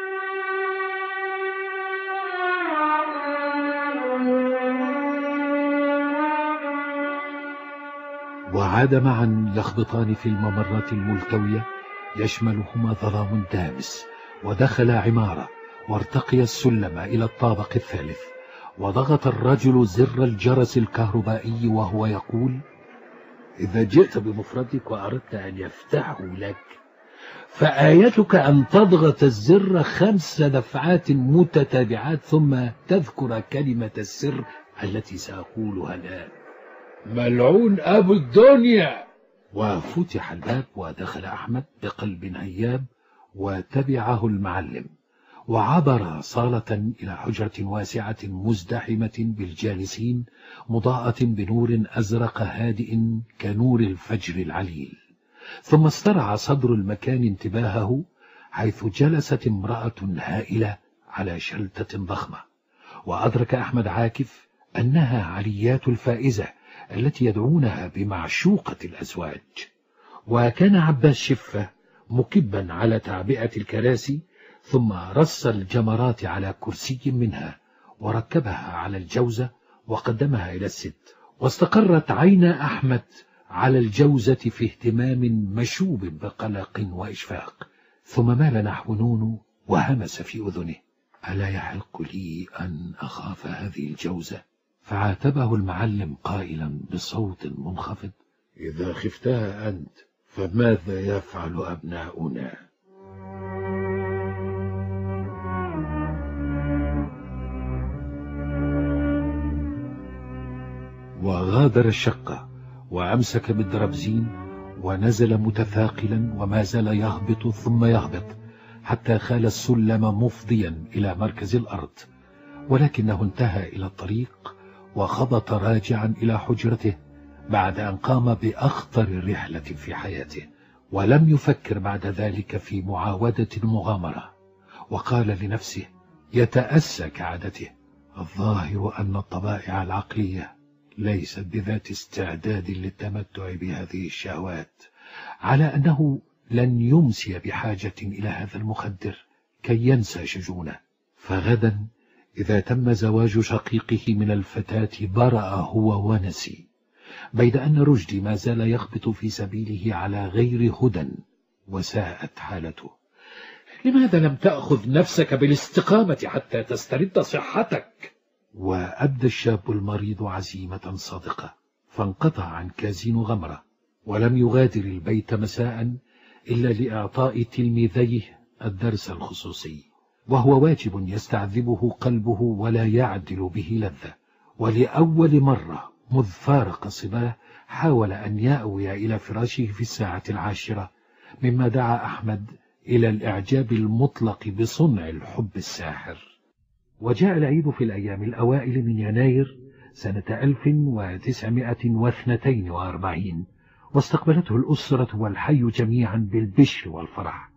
وعاد معا يخبطان في الممرات الملتوية يشملهما ظلام دامس، ودخل عمارة وارتقي السلم إلى الطابق الثالث، وضغط الرجل زر الجرس الكهربائي وهو يقول: إذا جئت بمفردك وأردت أن يفتحوا لك فآيتك أن تضغط الزر خمس دفعات متتابعات ثم تذكر كلمة السر التي سأقولها الآن. ملعون أبو الدنيا. وفتح الباب ودخل أحمد بقلب هياب، وتبعه المعلم، وعبر صالة إلى حجرة واسعة مزدحمة بالجالسين، مضاءة بنور أزرق هادئ كنور الفجر العليل. ثم استرعى صدر المكان انتباهه حيث جلست امرأة هائلة على شلتة ضخمة، وأدرك أحمد عاكف أنها عليات الفائزة التي يدعونها بمعشوقة الأزواج. وكان عباس شفة مكبا على تعبئة الكراسي، ثم رص الجمرات على كرسي منها وركبها على الجوزة وقدمها إلى الست، واستقرت عين أحمد على الجوزة في اهتمام مشوب بقلق وإشفاق. ثم مال نحو نونو وهمس في أذنه: ألا يحق لي أن أخاف هذه الجوزة؟ فعاتبه المعلم قائلا بصوت منخفض: إذا خفتها أنت فماذا يفعل أبناؤنا؟ وغادر الشقة وأمسك بالدربزين ونزل متثاقلا، وما زال يهبط ثم يهبط حتى خال السلم مفضيا إلى مركز الأرض، ولكنه انتهى إلى الطريق وخبط راجعا إلى حجرته بعد أن قام بأخطر رحلة في حياته، ولم يفكر بعد ذلك في معاودة المغامرة. وقال لنفسه يتأسى كعادته: الظاهر أن الطبائع العقلية ليست بذات استعداد للتمتع بهذه الشهوات، على أنه لن يمسي بحاجة إلى هذا المخدر كي ينسى شجونه. فغدا إذا تم زواج شقيقه من الفتاة برأ هو ونسي، بيد أن رشدي ما زال يخبط في سبيله على غير هدى، وساءت حالته. لماذا لم تأخذ نفسك بالاستقامة حتى تسترد صحتك؟ وأبدى الشاب المريض عزيمة صادقة، فانقطع عن كازين غمرة، ولم يغادر البيت مساء إلا لإعطاء تلميذيه الدرس الخصوصي، وهو واجب يستعذبه قلبه ولا يعدل به لذة. ولأول مرة مذ فارق صباه حاول أن يأوي إلى فراشه في الساعة العاشرة، مما دعا أحمد إلى الإعجاب المطلق بصنع الحب الساحر. وجاء العيد في الأيام الأوائل من يناير سنة ألف وتسعمائة واثنتين وأربعين، واستقبلته الأسرة والحي جميعا بالبشر والفرح،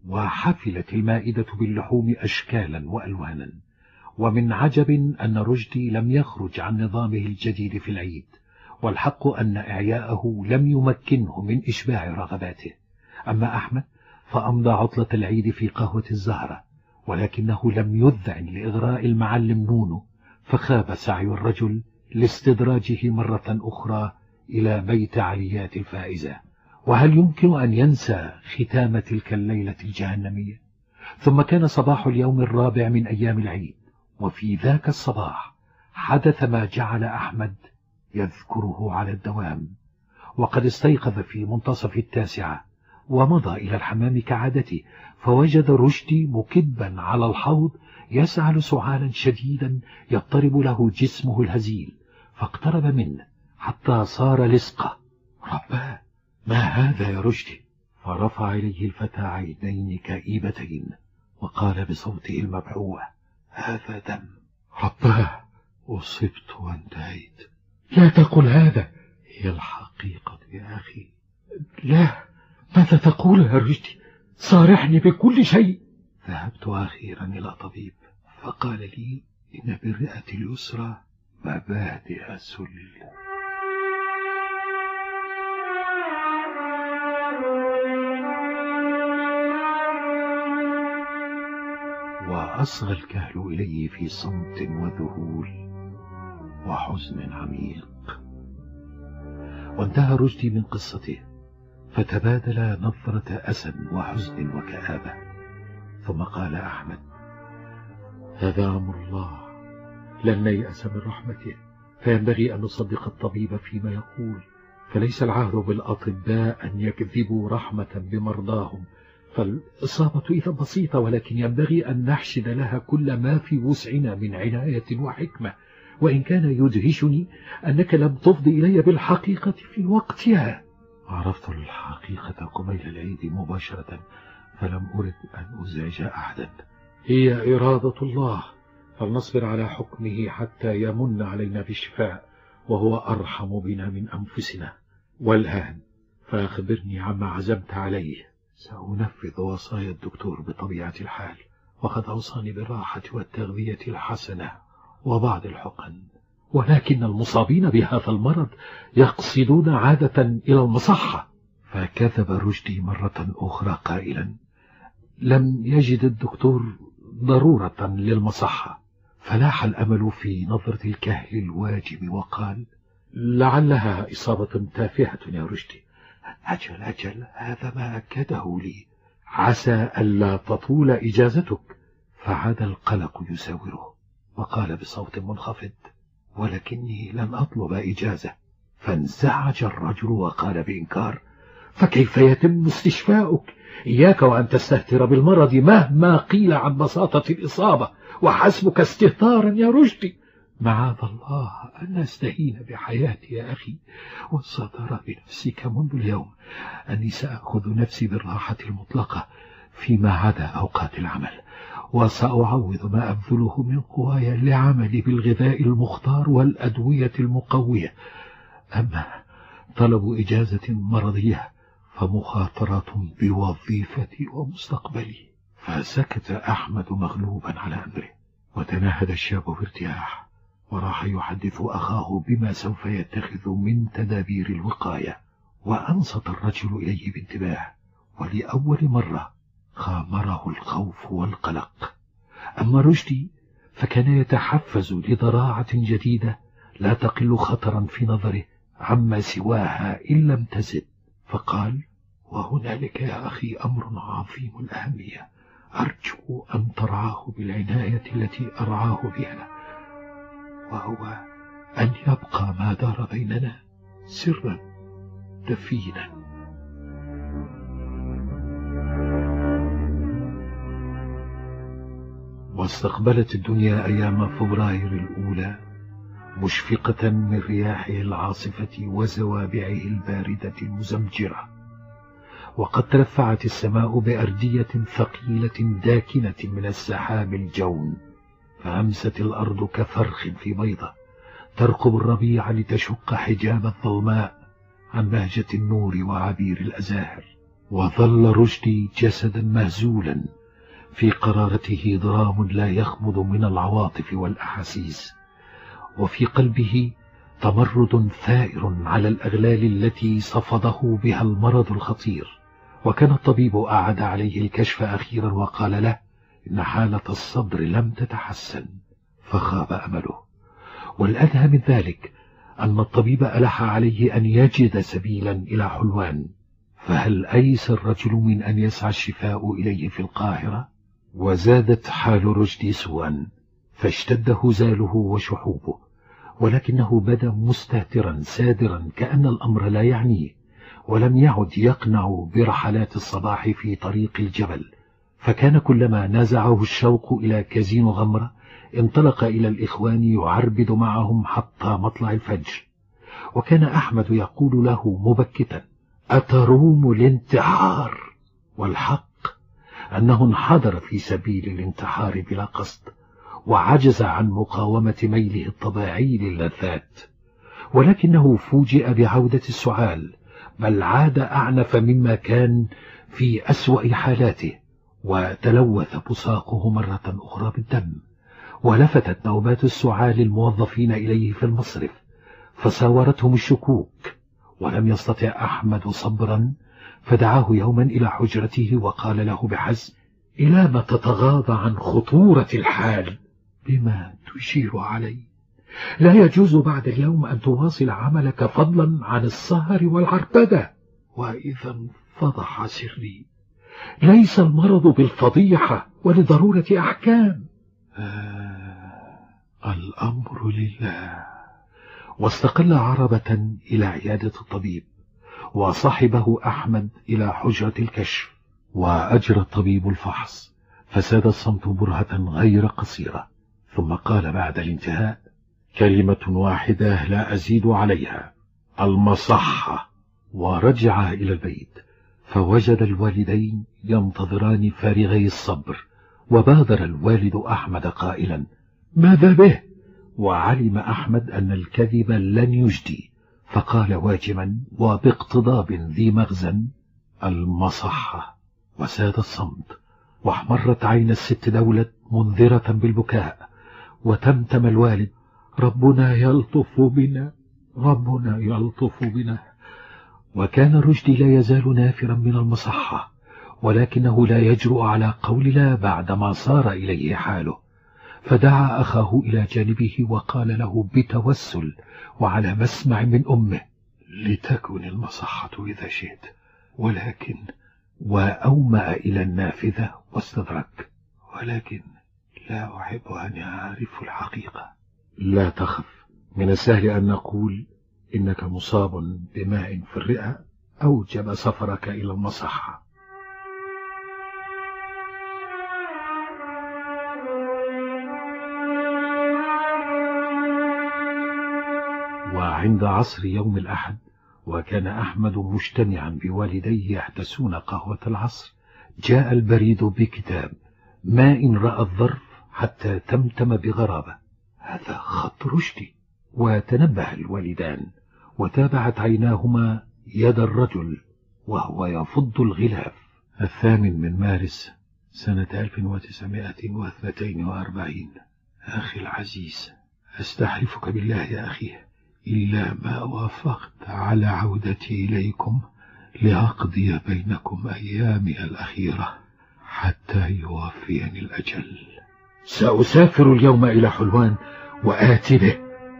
وحفلت المائدة باللحوم أشكالا وألوانا. ومن عجب أن رشدي لم يخرج عن نظامه الجديد في العيد، والحق أن إعياءه لم يمكنه من إشباع رغباته. أما أحمد فأمضى عطلة العيد في قهوة الزهرة، ولكنه لم يذعن لإغراء المعلم نونو، فخاب سعي الرجل لاستدراجه مرة أخرى إلى بيت عليات الفائزة. وهل يمكن أن ينسى ختام تلك الليلة الجهنمية؟ ثم كان صباح اليوم الرابع من أيام العيد، وفي ذاك الصباح حدث ما جعل أحمد يذكره على الدوام، وقد استيقظ في منتصف التاسعة ومضى إلى الحمام كعادته، فوجد رشدي مكبا على الحوض يسعل سعالا شديدا يضطرب له جسمه الهزيل، فاقترب منه حتى صار لصقة. رباه، ما هذا يا رشدي؟ فرفع إليه الفتى عينين كئيبتين وقال بصوته المبحوح: هذا دم. رباه، أصبت وانتهيت. لا تقل هذا، هي الحقيقة يا أخي. لا، ماذا تقول يا رشدي؟ صارحني بكل شيء. ذهبت أخيرا إلى طبيب فقال لي إن بالرئة اليسرى مبادئ السل. وأصغى الكهل إليه في صمت وذهول وحزن عميق. وانتهى رشدي من قصته، فتبادل نظرة أسى وحزن وكآبة. ثم قال أحمد: هذا أمر الله، لن نيأس من رحمته، فينبغي أن نصدق الطبيب فيما يقول، فليس العهد بالأطباء أن يكذبوا رحمة بمرضاهم، فالإصابة إذا بسيطة، ولكن ينبغي أن نحشد لها كل ما في وسعنا من عناية وحكمة. وإن كان يدهشني أنك لم تفض إلي بالحقيقة في وقتها. عرفت الحقيقة قبيل العيد مباشرة، فلم أرد أن أزعج أحدا. هي إرادة الله، فلنصبر على حكمه حتى يمن علينا بالشفاء، وهو أرحم بنا من أنفسنا. والآن فأخبرني عما عزمت عليه. سأنفذ وصايا الدكتور بطبيعة الحال، وقد أوصاني بالراحة والتغذية الحسنة وبعض الحقن، ولكن المصابين بهذا المرض يقصدون عادة إلى المصحة. فكذب رشدي مرة أخرى قائلا: لم يجد الدكتور ضرورة للمصحة. فلاح الأمل في نظرة الكهل الواجب وقال: لعلها إصابة تافهة يا رشدي. أجل أجل، هذا ما أكده لي. عسى ألا تطول إجازتك. فعاد القلق يساوره، وقال بصوت منخفض: ولكني لن أطلب إجازة. فانزعج الرجل وقال بإنكار: فكيف يتم استشفاؤك؟ إياك وأن تستهتر بالمرض مهما قيل عن بساطة الإصابة، وحسبك استهتارا يا رشدي. معاذ الله أن أستهين بحياتي يا أخي، وسترى بنفسك منذ اليوم أني سأخذ نفسي بالراحة المطلقة فيما عدا أوقات العمل، وسأعوض ما أبذله من قواي لعملي بالغذاء المختار والأدوية المقوية. أما طلب إجازة مرضية فمخاطرة بوظيفتي ومستقبلي. فسكت أحمد مغلوبا على أمره، وتنهد الشاب بارتياح، وراح يحدث أخاه بما سوف يتخذ من تدابير الوقاية. وأنصت الرجل إليه بانتباه، ولأول مرة خامره الخوف والقلق. أما رشدي فكان يتحفز لضراعة جديدة لا تقل خطرا في نظره عما سواها إن لم تزد، فقال: وهنالك يا أخي أمر عظيم الأهمية، أرجو أن ترعاه بالعناية التي أرعاه بها، وهو أن يبقى ما دار بيننا سرا دفينا. واستقبلت الدنيا أيام فبراير الأولى مشفقة من رياحه العاصفة وزوابعه الباردة المزمجرة، وقد ترفعت السماء بأردية ثقيلة داكنة من السحاب الجون، فأمست الأرض كفرخ في بيضة ترقب الربيع لتشق حجاب الظلماء عن بهجة النور وعبير الأزاهر. وظل رشدي جسدا مهزولا في قرارته ضرام لا يخمد من العواطف والأحاسيس، وفي قلبه تمرد ثائر على الأغلال التي صفده بها المرض الخطير. وكان الطبيب أعاد عليه الكشف أخيرا وقال له إن حالة الصدر لم تتحسن، فخاب أمله. والأدهى من ذلك أن الطبيب ألح عليه أن يجد سبيلا إلى حلوان، فهل أيس الرجل من أن يسعى الشفاء إليه في القاهرة؟ وزادت حال رشدي سوءا، فاشتد هزاله وشحوبه، ولكنه بدا مستهترا سادرا كأن الأمر لا يعنيه، ولم يعد يقنع برحلات الصباح في طريق الجبل، فكان كلما نزعه الشوق إلى كازينو غمرة انطلق إلى الإخوان يعربد معهم حتى مطلع الفجر. وكان أحمد يقول له مبكتا: أتروم الانتحار؟ والحق أنه انحدر في سبيل الانتحار بلا قصد، وعجز عن مقاومة ميله الطبيعي للذات، ولكنه فوجئ بعودة السعال، بل عاد أعنف مما كان في أسوأ حالاته، وتلوث بصاقه مرة أخرى بالدم، ولفتت نوبات السعال الموظفين إليه في المصرف، فساورتهم الشكوك، ولم يستطع أحمد صبرا، فدعاه يوما إلى حجرته وقال له بحزم: إلى ما تتغاضى عن خطورة الحال؟ بما تشير علي؟ لا يجوز بعد اليوم أن تواصل عملك فضلا عن السهر والعربدة، وإذا انفضح سري. ليس المرض بالفضيحة ولضرورة أحكام. آه الأمر لله. واستقل عربة إلى عيادة الطبيب، وصحبه أحمد إلى حجرة الكشف، وأجرى الطبيب الفحص، فساد الصمت برهة غير قصيرة، ثم قال بعد الانتهاء: كلمة واحدة لا أزيد عليها، المصحة. ورجع إلى البيت، فوجد الوالدين ينتظران فارغي الصبر، وبادر الوالد أحمد قائلا: ماذا به؟ وعلم أحمد أن الكذب لن يجدي، فقال واجما وباقتضاب ذي مغزى: المصحة. وساد الصمت، واحمرت عين الست دولة منذرة بالبكاء، وتمتم الوالد: ربنا يلطف بنا، ربنا يلطف بنا. وكان رشدي لا يزال نافرا من المصحة، ولكنه لا يجرؤ على قول لا بعدما صار إليه حاله، فدعا أخاه إلى جانبه وقال له بتوسل وعلى مسمع من أمه: لتكن المصحة إذا شئت، ولكن، وأومأ إلى النافذة واستدرك: ولكن لا أحب أن يعرف الحقيقة. لا تخف، من السهل أن نقول إنك مصاب بماء في الرئة أوجب سفرك إلى المصحة. وعند عصر يوم الأحد، وكان أحمد مجتمعا بوالديه يحتسون قهوة العصر، جاء البريد بكتاب: ما إن رأى الظرف حتى تمتم بغرابة، هذا خط رشدي. وتنبه الوالدان، وتابعت عيناهما يد الرجل وهو يفض الغلاف. الثامن من مارس سنة ألف وتسعمائة واثنين وأربعين. أخي العزيز، أستحلفك بالله يا أخي، إلا ما وافقت على عودتي إليكم لأقضي بينكم أيامي الأخيرة حتى يوفيني الأجل. سأسافر اليوم إلى حلوان وآتي به.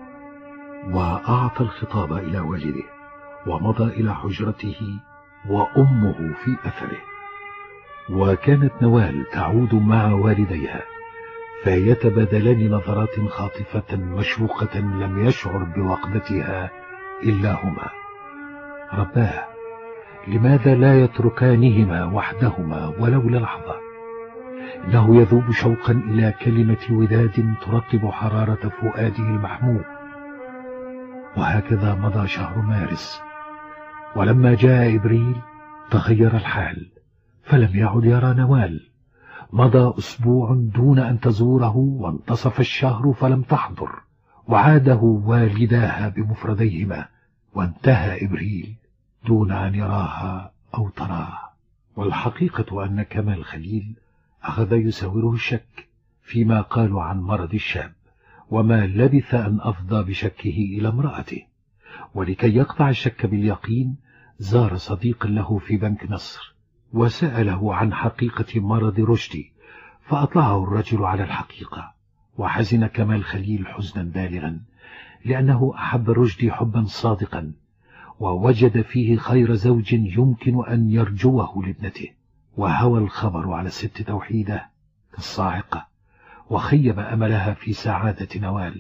وأعطى الخطاب إلى والده، ومضى إلى حجرته وأمه في أثره. وكانت نوال تعود مع والديها، فيتبادلان نظرات خاطفة مشوقة لم يشعر بوقدتها إلا هما. رباه، لماذا لا يتركانهما وحدهما ولو للحظة؟ إنه يذوب شوقا إلى كلمة وداد ترطب حرارة فؤاده المحموم. وهكذا مضى شهر مارس، ولما جاء إبريل تغير الحال، فلم يعد يرى نوال. مضى أسبوع دون أن تزوره، وانتصف الشهر فلم تحضر، وعاده والداها بمفرديهما، وانتهى إبريل دون أن يراها أو تراه. والحقيقة أن كمال خليل أخذ يساوره الشك فيما قالوا عن مرض الشاب، وما لبث أن أفضى بشكه إلى امرأته. ولكي يقطع الشك باليقين، زار صديقا له في بنك نصر وسأله عن حقيقة مرض رشدي، فأطلعه الرجل على الحقيقة. وحزن كمال خليل حزنا بالغا، لأنه أحب رشدي حبا صادقا، ووجد فيه خير زوج يمكن أن يرجوه لابنته. وهوى الخبر على الست توحيدة كالصاعقة، وخيب أملها في سعادة نوال،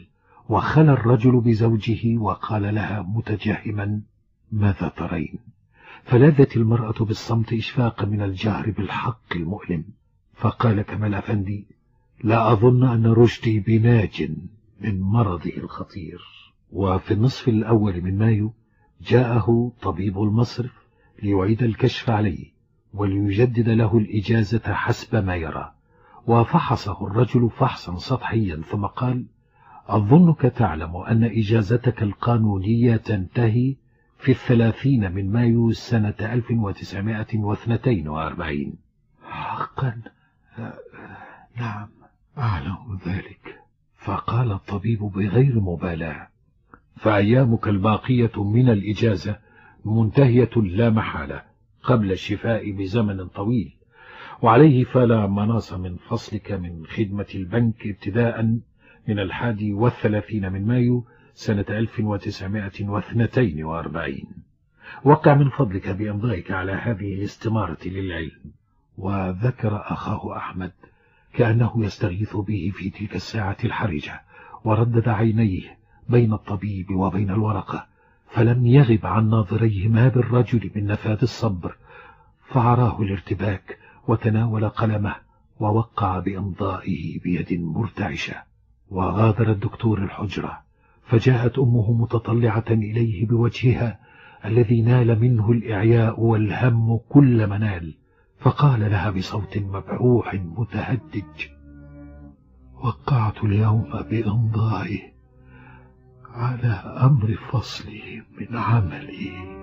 وخلى الرجل بزوجه وقال لها متجهما: ماذا ترين؟ فلذت المرأة بالصمت إشفاقا من الجهر بالحق المؤلم، فقال كمال أفندي: لا أظن أن رشدي بناج من مرضه الخطير. وفي النصف الأول من مايو جاءه طبيب المصرف ليعيد الكشف عليه وليجدد له الإجازة حسب ما يرى، وفحصه الرجل فحصا سطحيا ثم قال: أظنك تعلم أن إجازتك القانونية تنتهي في الثلاثين من مايو سنة ألف وتسعمائة واثنين وأربعين. حقا؟ نعم أعلم ذلك. فقال الطبيب بغير مبالاة: فأيامك الباقية من الإجازة منتهية لا محالة قبل الشفاء بزمن طويل، وعليه فلا مناص من فصلك من خدمة البنك ابتداء من الحادي والثلاثين من مايو سنة ألف وتسعمائة واثنين وأربعين. وقع من فضلك بإمضائك على هذه الاستمارة للعلم. وذكر أخاه أحمد كأنه يستغيث به في تلك الساعة الحرجة، وردد عينيه بين الطبيب وبين الورقة، فلم يغب عن ناظريه ما بالرجل من نفاذ الصبر، فعراه الارتباك وتناول قلمه ووقع بإمضائه بيد مرتعشة. وغادر الدكتور الحجرة، فجاءت أمه متطلعة إليه بوجهها الذي نال منه الإعياء والهم كل منال، فقال لها بصوت مبحوح متهدج: وقعت اليوم بإمضائي على أمر فصلي من عملي.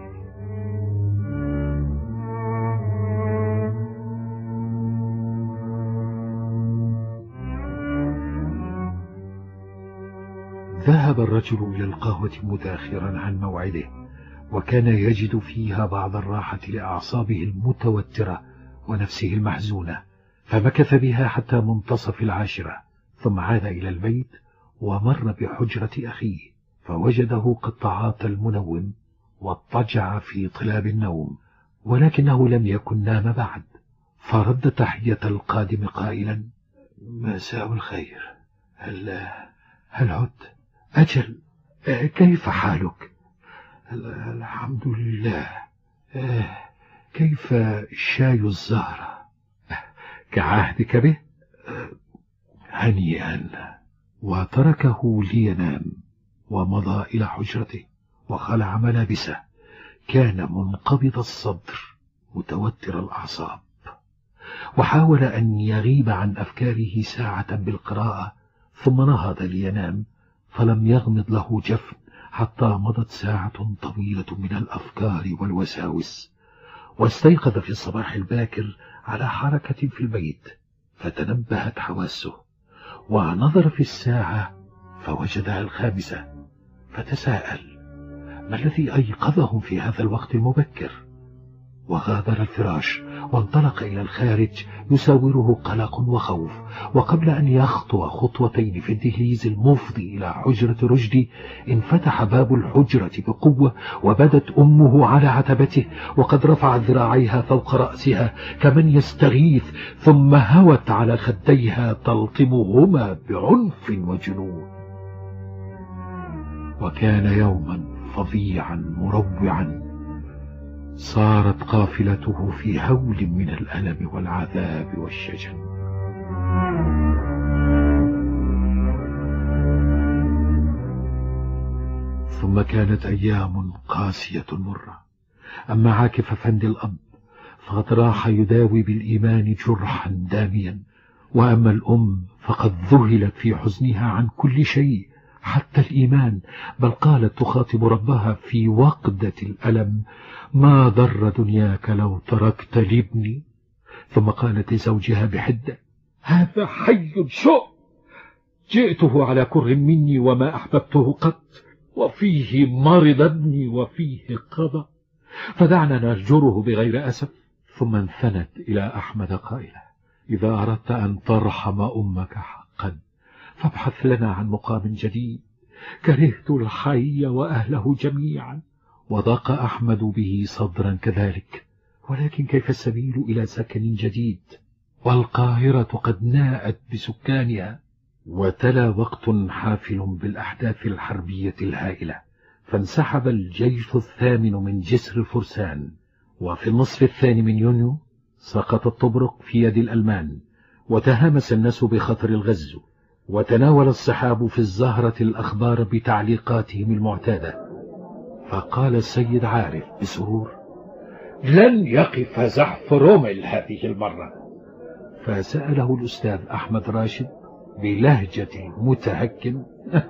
ذهب الرجل إلى القهوة متأخرا عن موعده، وكان يجد فيها بعض الراحة لأعصابه المتوترة ونفسه المحزونة، فمكث بها حتى منتصف العاشرة، ثم عاد إلى البيت ومر بحجرة أخيه، فوجده قد تعاطى المنوم واضطجع في طلاب النوم، ولكنه لم يكن نام بعد، فرد تحية القادم قائلا: مساء الخير، هل هل عدت؟ أجل، كيف حالك؟ الحمد لله. كيف شاي الزهرة؟ كعهدك به؟ هنيئا. وتركه لينام ومضى إلى حجرته وخلع ملابسه. كان منقبض الصدر متوتر الأعصاب، وحاول أن يغيب عن أفكاره ساعة بالقراءة، ثم نهض لينام، فلم يغمض له جفن حتى مضت ساعة طويلة من الأفكار والوساوس، واستيقظ في الصباح الباكر على حركة في البيت، فتنبهت حواسه، ونظر في الساعة فوجدها الخامسة، فتساءل: ما الذي أيقظهم في هذا الوقت المبكر؟ وغادر الفراش وانطلق إلى الخارج يساوره قلق وخوف، وقبل أن يخطو خطوتين في الدهليز المفضي إلى حجرة رشدي انفتح باب الحجرة بقوة، وبدت أمه على عتبته وقد رفعت ذراعيها فوق رأسها كمن يستغيث، ثم هوت على خديها تلطمهما بعنف وجنون. وكان يوما فظيعا مروعا، صارت قافلته في هول من الألم والعذاب والشجن. ثم كانت أيام قاسية مرة. أما عاكف أفندي الأب فقد راح يداوي بالإيمان جرحا داميا، وأما الأم فقد ذهلت في حزنها عن كل شيء حتى الإيمان، بل قالت تخاطب ربها في وقدة الألم: ما ضر دنياك لو تركت لابني. ثم قالت لزوجها بحدة: هذا حي شؤم، جئته على كر مني وما أحببته قط، وفيه مرض ابني وفيه قضى، فدعنا نهجره بغير أسف. ثم انثنت إلى أحمد قائلة: إذا أردت أن ترحم أمك حقا فابحث لنا عن مقام جديد، كرهت الحي وأهله جميعا. وضاق أحمد به صدرا كذلك، ولكن كيف السبيل إلى سكن جديد؟ والقاهرة قد ناءت بسكانها، وتلا وقت حافل بالأحداث الحربية الهائلة، فانسحب الجيش الثامن من جسر الفرسان، وفي النصف الثاني من يونيو سقط الطبرق في يد الألمان، وتهامس الناس بخطر الغزو، وتناول الصحاب في الزهرة الأخبار بتعليقاتهم المعتادة. فقال السيد عارف بسرور: لن يقف زحف رومل هذه المرة. فسأله الأستاذ أحمد راشد بلهجة متهكم: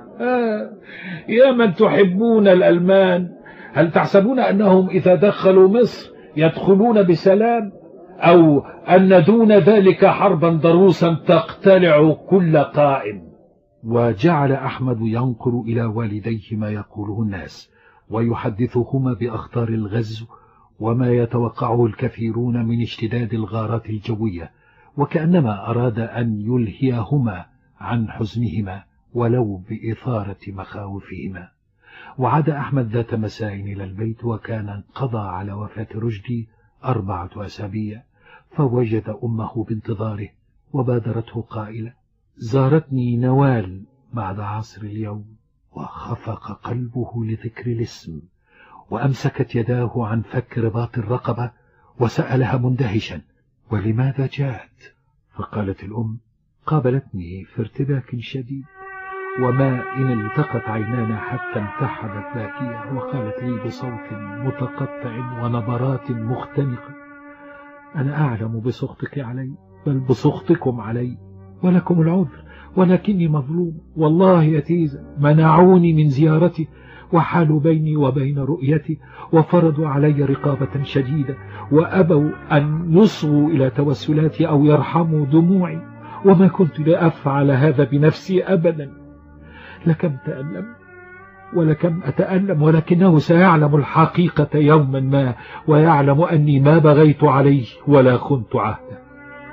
يا من تحبون الألمان، هل تحسبون أنهم إذا دخلوا مصر يدخلون بسلام، أو أن دون ذلك حربا ضروسا تقتلع كل قائم؟ وجعل أحمد ينقل إلى والديه ما يقوله الناس، ويحدثهما بأخطار الغزو وما يتوقعه الكثيرون من اشتداد الغارات الجوية، وكأنما أراد أن يلهيهما عن حزنهما ولو بإثارة مخاوفهما. وعاد أحمد ذات مساء إلى البيت، وكان انقضى على وفاة رشدي أربعة أسابيع، فوجد أمه بانتظاره وبادرته قائلة: زارتني نوال بعد عصر اليوم. وخفق قلبه لذكر الاسم، وأمسكت يداه عن فك رباط الرقبة، وسألها مندهشا: ولماذا جاءت؟ فقالت الأم: قابلتني في ارتباك شديد، وما إن التقت عينانا حتى انتحبت باكية، وقالت لي بصوت متقطع ونبرات مختنقة: أنا أعلم بسخطك علي، بل بسخطكم علي، ولكم العذر، ولكني مظلوم والله يا تيزة. منعوني من زيارتي، وحالوا بيني وبين رؤيتي، وفرضوا علي رقابة شديدة، وأبوا أن يصغوا إلى توسلاتي أو يرحموا دموعي، وما كنت لأفعل هذا بنفسي أبدا. لكم تألم ولكم أتألم، ولكنه سيعلم الحقيقة يوما ما، ويعلم أني ما بغيت عليه ولا خنت عهدا.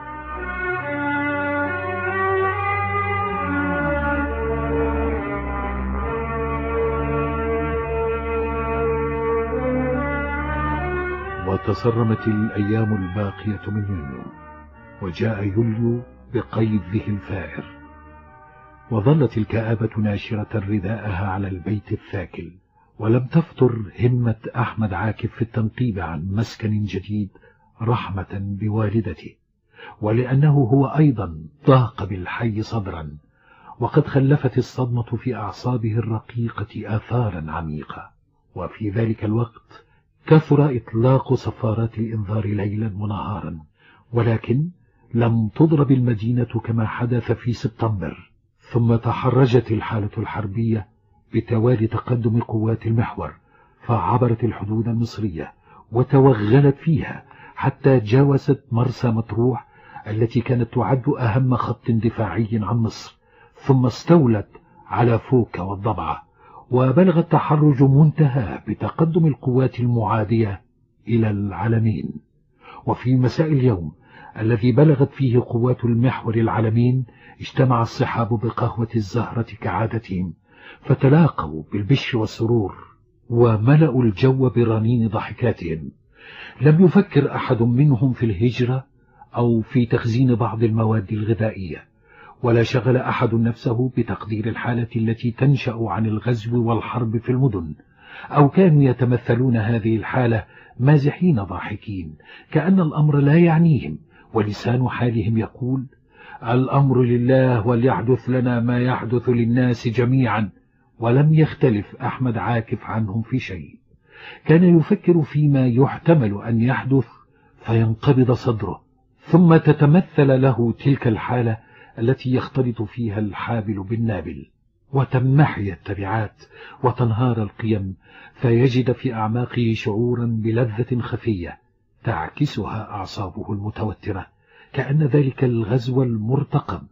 وتصرمت الأيام الباقية من يونيو، وجاء يوليو بقيده الفائر، وظلت الكآبة ناشرة رداءها على البيت الثاكل، ولم تفتر همة أحمد عاكف في التنقيب عن مسكن جديد رحمة بوالدته، ولأنه هو أيضا ضاق بالحي صدرا، وقد خلفت الصدمة في أعصابه الرقيقة آثارا عميقة. وفي ذلك الوقت كثر إطلاق صفارات الإنذار ليلا ونهارا، ولكن لم تضرب المدينة كما حدث في سبتمبر. ثم تحرجت الحالة الحربية بتوالي تقدم قوات المحور، فعبرت الحدود المصرية وتوغلت فيها حتى جاوزت مرسى مطروح التي كانت تعد أهم خط دفاعي عن مصر، ثم استولت على فوكا والضبعة، وبلغ التحرج منتهى بتقدم القوات المعادية إلى العلمين. وفي مساء اليوم الذي بلغت فيه قوات المحور العلمين اجتمع الصحاب بقهوة الزهرة كعادتهم، فتلاقوا بالبشر والسرور، وملأوا الجو برنين ضحكاتهم. لم يفكر أحد منهم في الهجرة أو في تخزين بعض المواد الغذائية، ولا شغل أحد نفسه بتقدير الحالة التي تنشأ عن الغزو والحرب في المدن، أو كانوا يتمثلون هذه الحالة مازحين ضاحكين كأن الأمر لا يعنيهم، ولسان حالهم يقول: الأمر لله وليحدث لنا ما يحدث للناس جميعا. ولم يختلف أحمد عاكف عنهم في شيء، كان يفكر فيما يحتمل أن يحدث فينقبض صدره، ثم تتمثل له تلك الحالة التي يختلط فيها الحابل بالنابل، وتمحي التبعات وتنهار القيم، فيجد في أعماقه شعورا بلذة خفية تعكسها أعصابه المتوترة، كأن ذلك الغزو المرتقب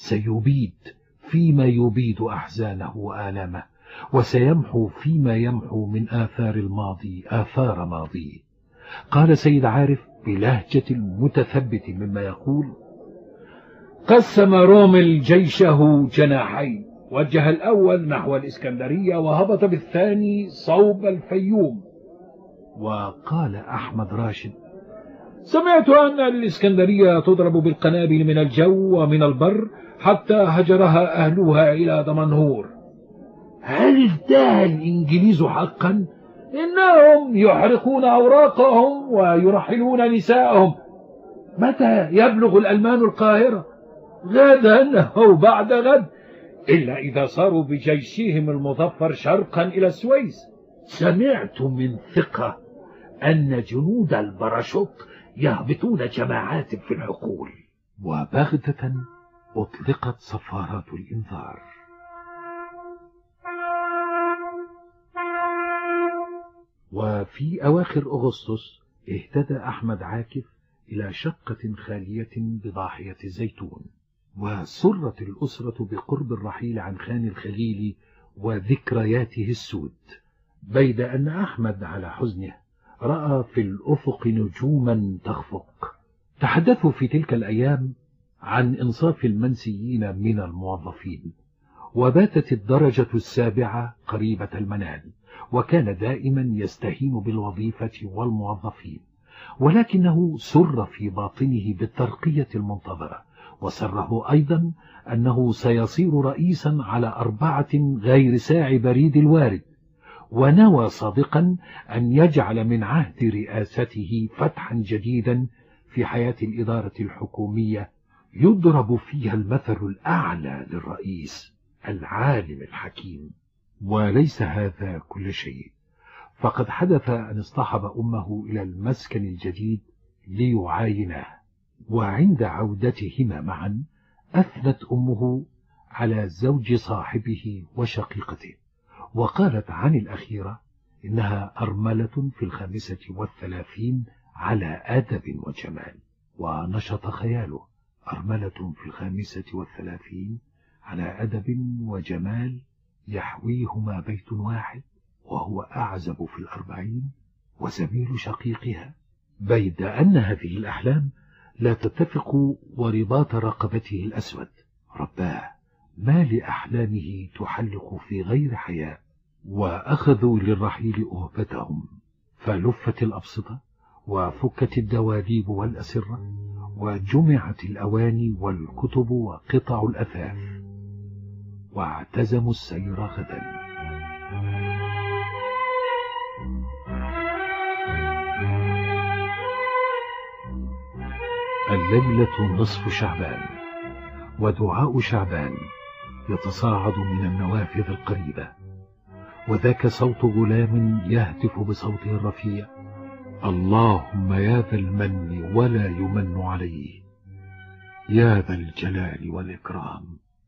سيبيد فيما يبيد أحزانه وآلامه، وسيمحو فيما يمحو من آثار الماضي آثار ماضيه. قال سيد عارف بلهجة المتثبت مما يقول: قسم رومل جيشه جناحين، وجه الأول نحو الإسكندرية، وهبط بالثاني صوب الفيوم. وقال أحمد راشد: سمعت أن الإسكندرية تضرب بالقنابل من الجو ومن البر، حتى هجرها أهلها إلى دمنهور. هل ازدهى الإنجليز حقا؟ إنهم يحرقون أوراقهم ويرحلون نساءهم. متى يبلغ الألمان القاهرة؟ غدا أو بعد غد، إلا إذا صاروا بجيشهم المظفر شرقا إلى السويس. سمعت من ثقة أن جنود الباراشوت يهبطون جماعات في الحقول. وبغتة أطلقت صفارات الإنذار. وفي أواخر أغسطس اهتدى أحمد عاكف إلى شقة خالية بضاحية الزيتون، وسرت الأسرة بقرب الرحيل عن خان الخليل وذكرياته السود، بيد أن أحمد على حزنه رأى في الأفق نجوما تخفق. تحدثوا في تلك الأيام عن إنصاف المنسيين من الموظفين، وباتت الدرجة السابعة قريبة المنال، وكان دائما يستهين بالوظيفة والموظفين، ولكنه سر في باطنه بالترقية المنتظرة، وسره أيضا أنه سيصير رئيسا على أربعة غير ساع بريد الوارد، ونوى صادقا أن يجعل من عهد رئاسته فتحا جديدا في حياة الإدارة الحكومية يضرب فيها المثل الأعلى للرئيس العالم الحكيم. وليس هذا كل شيء، فقد حدث أن اصطحب أمه إلى المسكن الجديد ليعايناه، وعند عودتهما معا أثنت أمه على زوج صاحبه وشقيقته، وقالت عن الأخيرة إنها أرملة في الخامسة والثلاثين على أدب وجمال. ونشط خياله: أرملة في الخامسة والثلاثين على أدب وجمال يحويهما بيت واحد، وهو أعزب في الأربعين وزميل شقيقها، بيد أن هذه الأحلام لا تتفق ورباط رقبته الأسود رباه ما لأحلامه تحلق في غير حياء. وأخذوا للرحيل أهبتهم، فلفت الأبسطة وفكت الدواليب والأسرة، وجمعت الأواني والكتب وقطع الأثاث، واعتزموا السير غدا. الليلة نصف شعبان، ودعاء شعبان يتصاعد من النوافذ القريبة، وذاك صوت غلام يهتف بصوته الرفيع: اللهم يا ذا المن ولا يمن عليه، يا ذا الجلال والإكرام.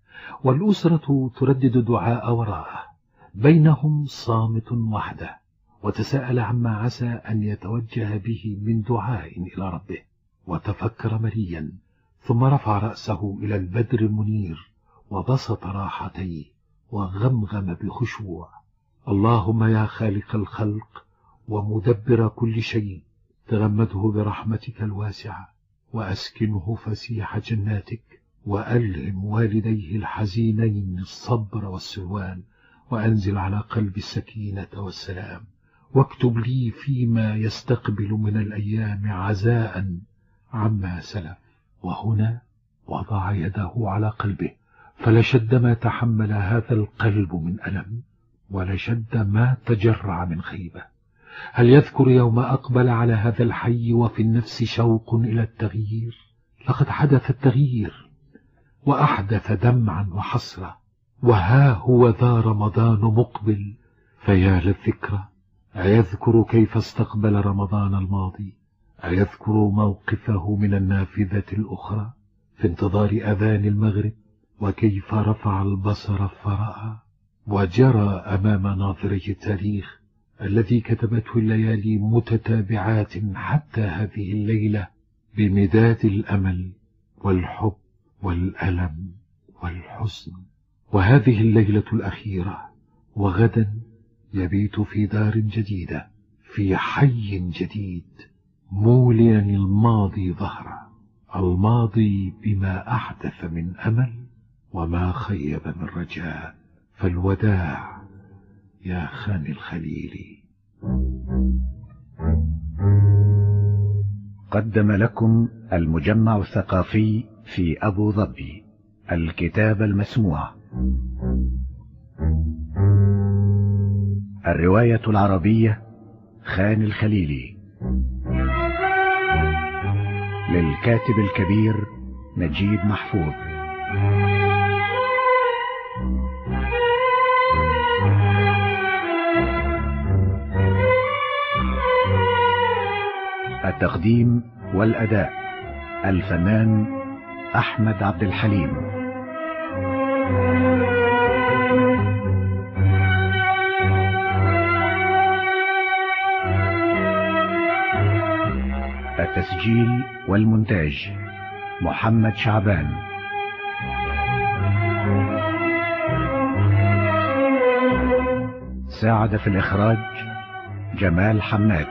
والأسرة تردد دعاء وراءه، بينهم صامت وحده، وتساءل عما عسى أن يتوجه به من دعاء إلى ربه، وتفكر مليا، ثم رفع رأسه إلى البدر المنير وبسط راحتيه وغمغم بخشوع: اللهم يا خالق الخلق ومدبر كل شيء، تغمده برحمتك الواسعة، وأسكنه فسيح جناتك، وألهم والديه الحزينين الصبر والسلوان، وأنزل على قلبي السكينة والسلام، واكتب لي فيما يستقبل من الأيام عزاء عما سلف. وهنا وضع يده على قلبه، فلشد ما تحمل هذا القلب من ألم، ولشد ما تجرع من خيبة. هل يذكر يوم أقبل على هذا الحي وفي النفس شوق إلى التغيير؟ لقد حدث التغيير، وأحدث دمعا وحسرة، وها هو ذا رمضان مقبل، فيا للذكرى. أيذكر كيف استقبل رمضان الماضي؟ أيذكر موقفه من النافذة الأخرى في انتظار أذان المغرب، وكيف رفع البصر فرأى وجرى أمام ناظره التاريخ الذي كتبته الليالي متتابعات حتى هذه الليلة بمداد الأمل والحب والألم والحزن. وهذه الليلة الأخيرة، وغدا يبيت في دار جديدة في حي جديد، موليا الماضي ظهره، الماضي بما أحدث من أمل وما خيب من رجاء. فالوداع يا خان الخليل. قدم لكم المجمع الثقافي في أبو ظبي الكتاب المسموع. الرواية العربية خان الخليلي، للكاتب الكبير نجيب محفوظ. التقديم والأداء الفنان أحمد عبد الحليم. التسجيل والمونتاج محمد شعبان. ساعد في الإخراج جمال حماد.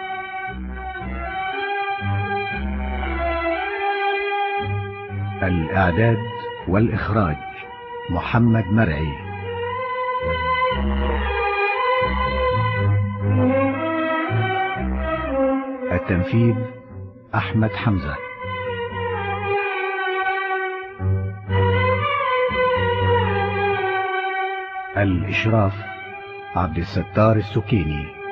الإعداد والإخراج محمد مرعي. التنفيذ أحمد حمزة. الإشراف عبد الستار السكيني.